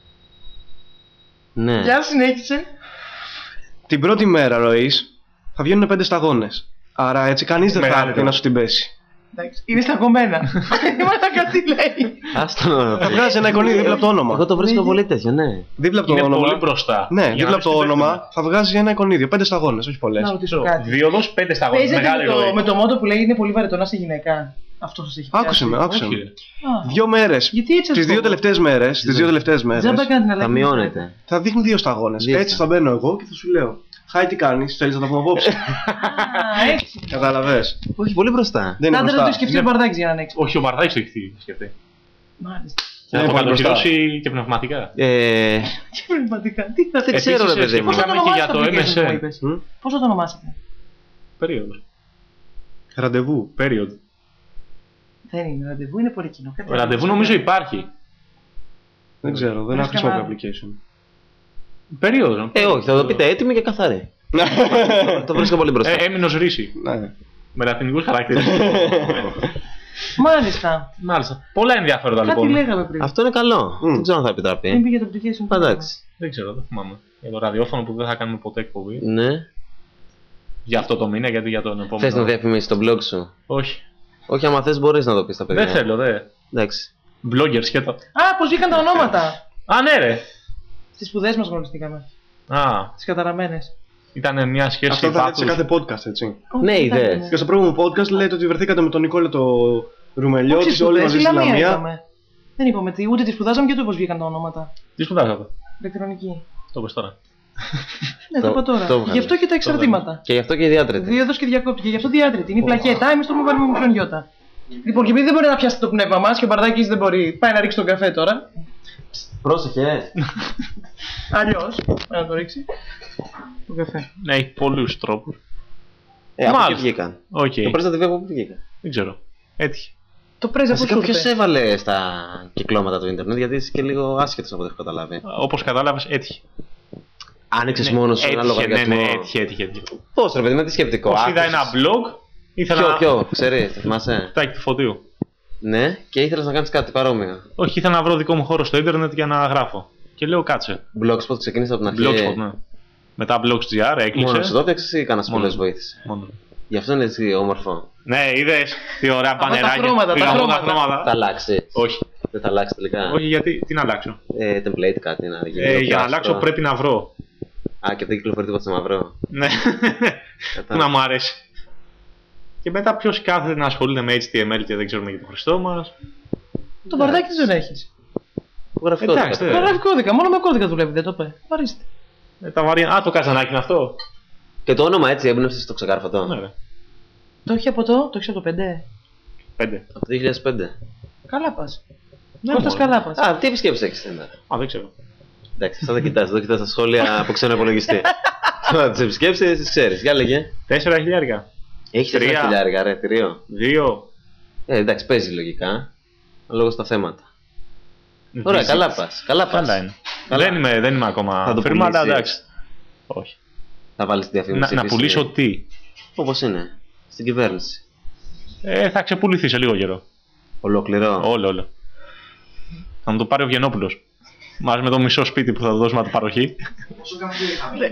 Ναι. Για συνέχισε. Την πρώτη μέρα ροής θα βγαίνουν 5 σταγόνες. Άρα έτσι κανείς δεν θα έρθει να σου την πέσει. Εντάξει, είναι σταγωμένα. Είμαστε κάτι λέει. Άστο. Θα βγάζει ένα εικονίδι δίπλα από το όνομα. Εγώ το βρίσκω πολύ τέτοιο, ναι. Δίπλα από το Είναι όνομα. πολύ μπροστά. Ναι, Για να δίπλα από δεις το τι όνομα παίρνουμε. θα βγάζει ένα εικονίδιο. 5 σταγόνες, όχι πολλές. Να ρωτήσω κάτι. Δίωδος 5 σταγόνες. Παίζετε Μεγάλη ροή. με το μότο που λέει είναι πολύ βαρετό να είσαι γυναίκα. Αυτό σας έχει πιάσει. Άκουσε με, άκουσε Όχι, με. ρε. 2 μέρες. Γιατί έτσι Τις αυτό? 2 τελευταίες μέρες. Τις 2 τελευταίες μέρες. Τζάμπα κάνει την αλλαγή. Θα μειώνεται. Θα δείχνει 2 σταγόνες. Δύο. Έτσι θα μπαίνω εγώ και θα σου λέω. Χάι, τι κάνεις, θέλεις να τα πούμε απόψε. Α, έτσι. Κατάλαβες. Όχι, πολύ μπροστά. Δεν είναι Άντε να το μπροστά. σκεφτεί ο Μπαρδάκης για να ανέξει. Όχι, ο Μαρδάκης το έχει σκεφτεί. Μάλιστα. Και να Είναι το πολύ μπροστά. κατοχυρώσει και πνευματικά. Τι πραγματικά, τι θα Δεν ξέρω, ρε παιδί μου. Πώς θα το Μιλάμε και για ονομάσετε το application που μου MSN. είπες? Πώς θα το ονομάσετε? Περίοδος. Ραντεβού. Περίοδο. Δεν είναι ραντεβού, είναι πολύ κοινό. Κάτι Ραντεβού άλλο. νομίζω υπάρχει. Δεν ξέρω, δεν έχω χρησιμοποιήσει application. Περίοδο. Όχι, θα το πείτε έτοιμοι και καθαροί. Το βρίσκω πολύ μπροστά. Έμεινος ρίση. Ναι. Με λατινικούς χαρακτήρες. Μάλιστα. Μάλιστα. Πολλά ενδιαφέροντα Κάτι λοιπόν. λέγαμε πριν. Αυτό είναι καλό. Δεν ξέρω αν θα Δεν επιτραπεί. πήγε το application. Εντάξει. Δεν ξέρω, δεν θυμάμαι. Για το ραδιόφωνο που δεν θα κάνουμε ποτέ εκπομπή. Ναι. Για αυτό το μήνα, γιατί για τον επόμενο. Θες να διαφημίσεις το blog σου. Όχι. Όχι, άμα θες μπορείς να το πεις στα παιδιά. Δεν θέλω, δε. Εντάξει. Blogger σχέτο. Α, πώς βγήκαν τα ονόματα. Α, ναι, ρε. Στις σπουδές μας γνωριστήκαμε. Α, Τις καταραμένες. ήταν μια σχέση Αυτό θα λέτε σε πάθους. κάθε podcast, έτσι. Ναι, ιδέες. Και στο προηγούμενο podcast λέτε ότι βρεθήκατε με τον Νικόλα το Ρουμελιώτη, Όχι όλοι σπουδές, μαζί η στη Λαμία Λαμία. είπαμε. Δεν είπαμε τι, ούτε τις σπουδάζαμε και ούτε πώς βγήκαν τα ονόματα. Τι σπουδάζατε. Ηλεκτρονική. Το πες τώρα. Ναι, το είπα τώρα. το βγάλε. Γι' αυτό και τα εξαρτήματα. Και γι' αυτό και η διάτρητη. Δίωδος και διακόπτη. Και γι' αυτό διάτρητη. Είναι η πλακέτα. Εμείς το έχουμε βάλει με μικρόν γιώτα. Λοιπόν, και επειδή δεν μπορεί να πιάσει το πνεύμα μας και ο Μπαρδάκης δεν μπορεί, πάει να ρίξει τον καφέ τώρα. Πρόσεχε. Αλλιώς, πάει να το ρίξει. Τον καφέ. Ναι, έχει πολλούς τρόπους. Από εκεί Μάλιστα. βγήκαν. Οκ. Το Press TV από πού βγήκαν. Δεν ξέρω. Έτυχε. Το πρέζα πώς Βασικά σου ποιος ήρθε. έβαλε στα κυκλώματα του ίντερνετ, γιατί είσαι και λίγο άσχετος από ό,τι έχω καταλάβει. Όπως κατάλαβες, έτυχε. Άνοιξες μόνος σου ένα Ναι, λογαριασμό. έτυχε. Πώς ρε παιδί, με τι σκεπτικό. Πώς είδα άκουσες. ένα blog, ήθελα Ποιο, ξέρεις, θυμάσαι. Τάκι του Φωτίου. Ναι, και ήθελες να κάνεις κάτι παρόμοιο. Όχι, ήθελα να βρω δικό μου χώρο στο ίντερνετ για να γράφω. Και λέω κάτσε. Blogspot ξεκίνησε από την αρχή. Blogspot, ναι. Μετά Blogs.gr έκλεισε. Μόνο σου το έφτιαξες ή κανένας Μόνο. πολλές βοήθησε. Μόνο. Γι' αυτό είναι έτσι όμορφο. Ναι, είδες τι ωραία Αυτά τα πανεράκια. χρώματα, τα Πήγα από χρώματα. Θα αλλάξει. Όχι. Δεν θα αλλάξει τελικά. Όχι, γιατί τι να αλλάξω. Template κάτι να γίνει. Για να αλλάξω πρέπει να βρω. Α, και δεν κυκλοφορεί τίποτα στο μαύρο. Ναι. Να μου αρέσει. Και μετά ποιος κάθεται να ασχολείται με HTML και δεν ξέρουμε για το Χριστό μας. Το βαρδάκι δεν έχεις. Γραφικό Εντάξει, Γραφικό κώδικα, μόνο με κώδικα δουλεύει, δεν το είπε. Βαρίστε. Α, το καζανάκι είναι αυτό. Και το όνομα έτσι έμπνευσε στο ξεκάρφωτο. Ναι, ρε. Το έχει από το 5. 5. Από το 2005. Καλά πας. Ναι, Κώστας μόνο. καλά πας. Α, τι επισκέψεις έχεις σήμερα? Α, δεν ξέρω. Εντάξει, αυτά δεν κοιτάς, δεν κοιτάς τα σχόλια από ξένο υπολογιστή. Τώρα τις επισκέψεις τις ξέρεις, για λέγε. 4.000. Έχεις 4.000 ρε, τυρίο. 2. Εντάξει, παίζει λογικά. Λόγω στα θέματα. Ωραία, καλά πας. Καλά είναι. Δεν είμαι ακόμα Θα το φίρμα, αλλά πουλήσεις. εντάξει. Όχι. Θα βάλεις τη διαφήμιση. Να πουλήσω τι? Όπως είναι. Στην κυβέρνηση. Θα ξεπουληθεί σε λίγο καιρό. Ολόκληρο. Όλο. Θα μου το πάρει ο Βγενόπουλος. Μαζί με το μισό σπίτι που θα του δώσουμε από την παροχή. Πόσο καφέ είχαμε.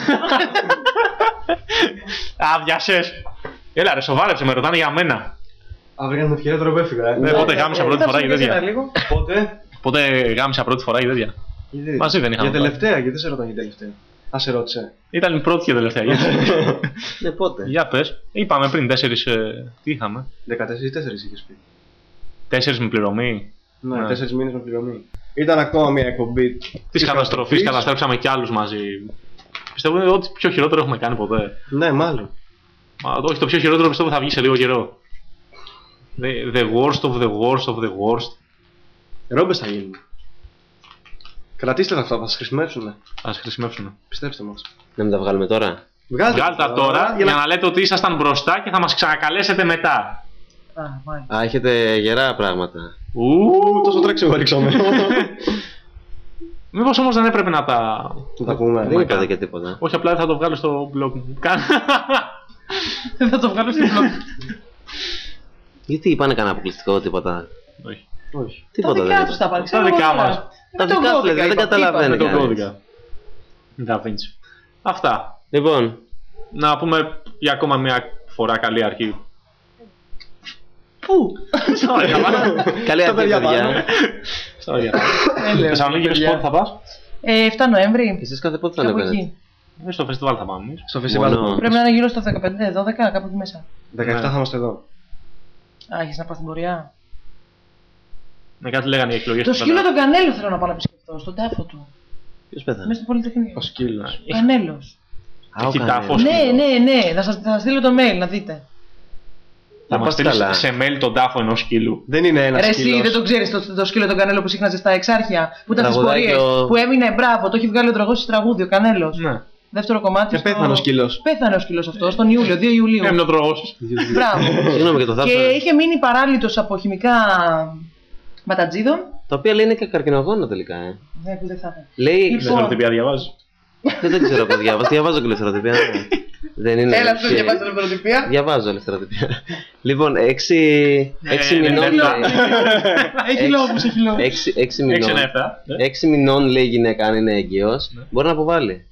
Α, βιασες. Έλα ρε, σοβάρεψε, με ρωτάνε για μένα. Αύριο για την ευκαιρία τώρα που έφυγα. Πότε γάμισα πρώτη φορά και τέτοια. Πότε. Γάμισα πρώτη φορά και τέτοια. Μαζί δεν είχαμε. Για τελευταία, γιατί σε ρωτάνε για τελευταία. Α, σε ρώτησε. Ήταν η πρώτη και τελευταία. Ναι, πότε. Για πες. Είπαμε πριν 4. Τι είχαμε? 14 ή 4 είχες πει. 4 με πληρωμή. Ναι, 4 μήνες με πληρωμή. Ήταν ακόμα μια εκπομπή Τη καταστροφή, καταστρέψαμε κι άλλους μαζί. Πιστεύω ότι πιο χειρότερο έχουμε κάνει ποτέ. Ναι, μάλλον. Όχι, το πιο χειρότερο πιστεύω θα βγει σε λίγο καιρό. The worst of the worst of the worst. Ρόμπες θα γίνουν. Κρατήστε τα αυτά, θα σας χρησιμεύσουν. Ας χρησιμεύσουμε. Πιστέψτε μας. Να μην τα βγάλουμε τώρα. Βγάλτε τα τώρα για να λέτε ότι ήσασταν μπροστά και θα μας ξανακαλέσετε μετά. Α, έχετε γερά πράγματα. Τόσο τρέξιμο ρίξαμε. Μήπως όμως δεν έπρεπε να τα πούμε. Δεν είπατε και τίποτα. Όχι, απλά θα το βγάλω στο blog μου. Δεν θα το βγάλω στο blog. Γιατί είπανε κανένα αποκλειστικό, τίποτα? Όχι. Τίποτα τα δεν δικά τους τα είπανε. πάνε. Τα δικά μας. Τα δικά τους λέτε, δεν καταλαβαίνω. Το κώδικα. Da Vinci. Αυτά. Λοιπόν, να πούμε για ακόμα μια φορά καλή αρχή. Πού? καλή αρχή, παιδιά. Θεσσαλονίκη, πότε θα πας? 7 Νοέμβρη. Εσείς κάθε πότε θα ανεβαίνετε? Στο φεστιβάλ θα πάμε εμείς. Στο φεστιβάλ. Πρέπει να είναι γύρω στο 15-12, κάπου εκεί μέσα. 17 θα είμαστε εδώ. Α, έχεις να πας στην πορεία? Ναι, κάτι λέγανε οι εκλογές. Το σκύλο τον Κανέλο θέλω να πάω να επισκεφτώ, στον τάφο του. Ποιος πέθανε? Μέσα στο Πολυτεχνείο. Ο σκύλος. Κανέλος. Έχει τάφο. Ναι, θα σας στείλω το mail να δείτε. Θα μας στείλεις σε mail τον τάφο ενός σκύλου. Δεν είναι ένα σκύλος. Εσύ δεν το ξέρεις το σκύλο τον Κανέλο που σύχναζε στα Εξάρχεια, που ήταν στις πορείες, που έμεινε μπράβο, το έχει βγάλει ο Δραγός τραγούδι, ο Κανέλος. Ναι. Δεύτερο κομμάτι. Και πέθανε ο σκύλος. Πέθανε ο σκύλος αυτό τον Ιούλιο, 2 Ιουλίου. Έμεινε ο Δραγός. Μπράβο. Συγγνώμη και το θάψα. Και είχε μείνει παράλυτος από χημικά ματατζίδων. Τα οποία λέει είναι και καρκινογόνα τελικά. Ναι, που δεν θα ήταν. Λέει. Ελευθεροτυπία διαβάζει. Δεν ξέρω πώς διαβάζει. Διαβάζω και ελευθεροτυπία. Δεν είναι. Έλα, αυτό διαβάζει ελευθεροτυπία. Διαβάζω ελευθεροτυπία. Λοιπόν, 6 μηνών. Έχει λόγους, έχει λόγους. 6 μηνών λέει η γυναίκα αν είναι έγκυος. Μπορεί να αποβάλει.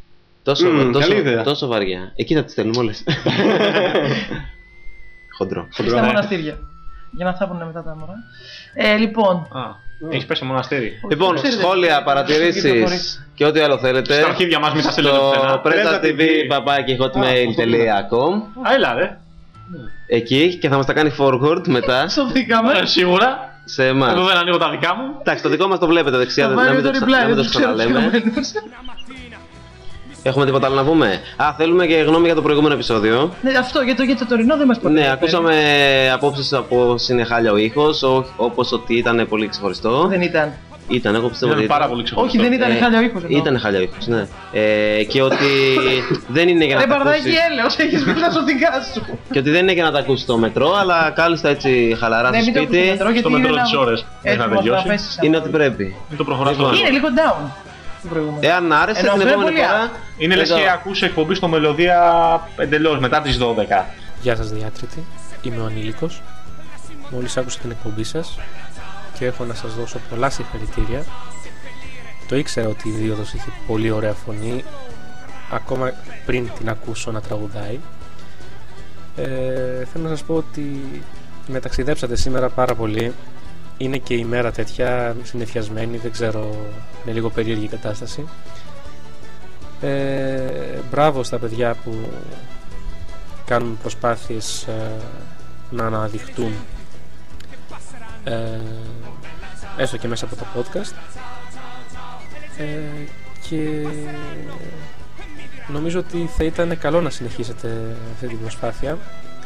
Τόσο βαριά. Εκεί θα τις στέλνουμε όλες. Χοντρό. Στα μοναστήρια. Για να θάβουν μετά τα μωρά. Λοιπόν. Έχεις πέσει μοναστήρι. Λοιπόν, σχόλια, παρατηρήσεις και ό,τι άλλο θέλετε. Στα αρχίδια μας μην τα στέλνετε πουθενά. presa.tv@hotmail.com. Έλα ρε. Εκεί και θα μας τα κάνει forward μετά. Σωθήκαμε. Σίγουρα. Σε εμάς. Εγώ δεν ανοίγω τα δικά μου. Εντάξει, το δικό μας το βλέπετε δεξιά. Να μην το ξαναλέμε. Έχουμε τίποτα άλλο να πούμε? Α, θέλουμε και γνώμη για το προηγούμενο επεισόδιο. Ναι, αυτό για το τωρινό δεν μας πω. Ναι, ακούσαμε απόψεις από είναι χάλια ο ήχος, όπως ότι ήταν πολύ ξεχωριστό. Δεν ήταν. Ήταν, εγώ πιστεύω ότι ήταν πάρα πολύ ξεχωριστό. Όχι, δεν ήταν χάλια ο ήχος. Ήταν χάλια ο ήχος, ναι. Και ότι δεν είναι για να τα ακούσεις. Μπαρδάκι έλεος, έχεις πει τα σωτικά σου. Και ότι δεν είναι για να τα ακούσεις στο μετρό, αλλά κάλλιστα έτσι χαλαρά στο σπίτι. Στο μετρό τις ώρες. Δεν θα τελειώσει. Είναι ότι πρέπει. Μην το προχωράς. Είναι λίγο down. Εάν άρεσε την επόμενη φορά. Είναι λες και ακούς εκπομπή στο Μελωδία εντελώς μετά τις 12. Γεια σας διάτρητη, είμαι ο Ανήλικος. Μόλις άκουσα την εκπομπή σας και έχω να σας δώσω πολλά συγχαρητήρια. Το ήξερα ότι η Δίωδος είχε πολύ ωραία φωνή ακόμα πριν την ακούσω να τραγουδάει. Θέλω να σας πω ότι με ταξιδέψατε σήμερα πάρα πολύ. Είναι και η μέρα τέτοια συννεφιασμένη, δεν ξέρω, είναι λίγο περίεργη η κατάσταση. Μπράβο στα παιδιά που κάνουν προσπάθειες να αναδειχτούν έστω και μέσα από το podcast, και νομίζω ότι θα ήταν καλό να συνεχίσετε αυτή την προσπάθεια.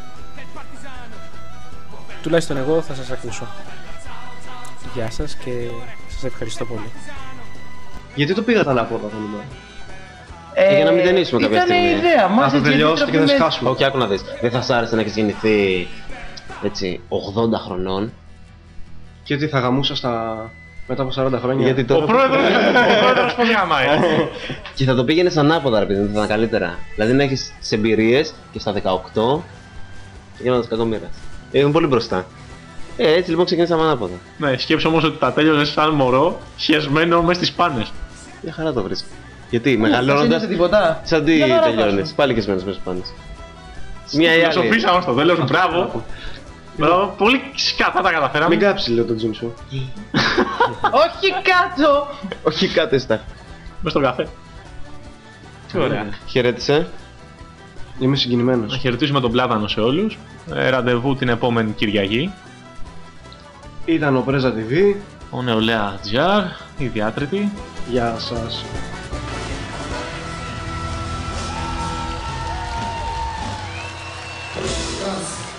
Τουλάχιστον εγώ θα σας ακούσω. Γεια σας και σας ευχαριστώ πολύ. Γιατί το πήγατε ανάποδα το νούμερο? Για να μην ταινίσουμε κάποια στιγμή. Ήταν η ιδέα μας. Θα τελειώσετε και θα σκάσουμε. Όχι, άκου να δεις. Δεν θα σ' άρεσε να έχεις γεννηθεί έτσι 80 χρονών? Και τι θα γαμούσα μετά από 40 χρόνια? Γιατί τώρα... Ο πρόεδρος πολύ γαμάει. Και θα το πήγαινες ανάποδα, ρε παιδί μου, θα ήταν καλύτερα. Δηλαδή να έχεις τις εμπειρίες και στα 18 για να τις κακομοίρας. Είναι πολύ μπροστά. Έτσι λοιπόν ξεκινήσαμε ανάποδα. Ναι, σκέψου όμως ότι τα τέλειωνες σαν μωρό, χεσμένο μες στις πάνες. Μια χαρά το βρίσκω. Γιατί μεγαλώνοντας. Σαν τι τελειώνεις, πάλι χεσμένος μες στις πάνες. Μια ή άλλη. Φιλοσοφήσαμε στο τέλος, μπράβο. Πολύ σκατά τα καταφέραμε. Μην κάψει, λέω τον Τζιμ σου. Όχι κάτω! Όχι κάτω εστα. Μες στον καφέ. Τι ωραία. Χαιρέτησε. Είμαι συγκινημένος. Να χαιρετήσουμε τον Πλάτανο σε όλους. Ραντεβού την επόμενη Κυριακή. Ήταν ο Πρέζα TV. Ο Νεολαία GR, η διάτρητη. Γεια σας. Yes.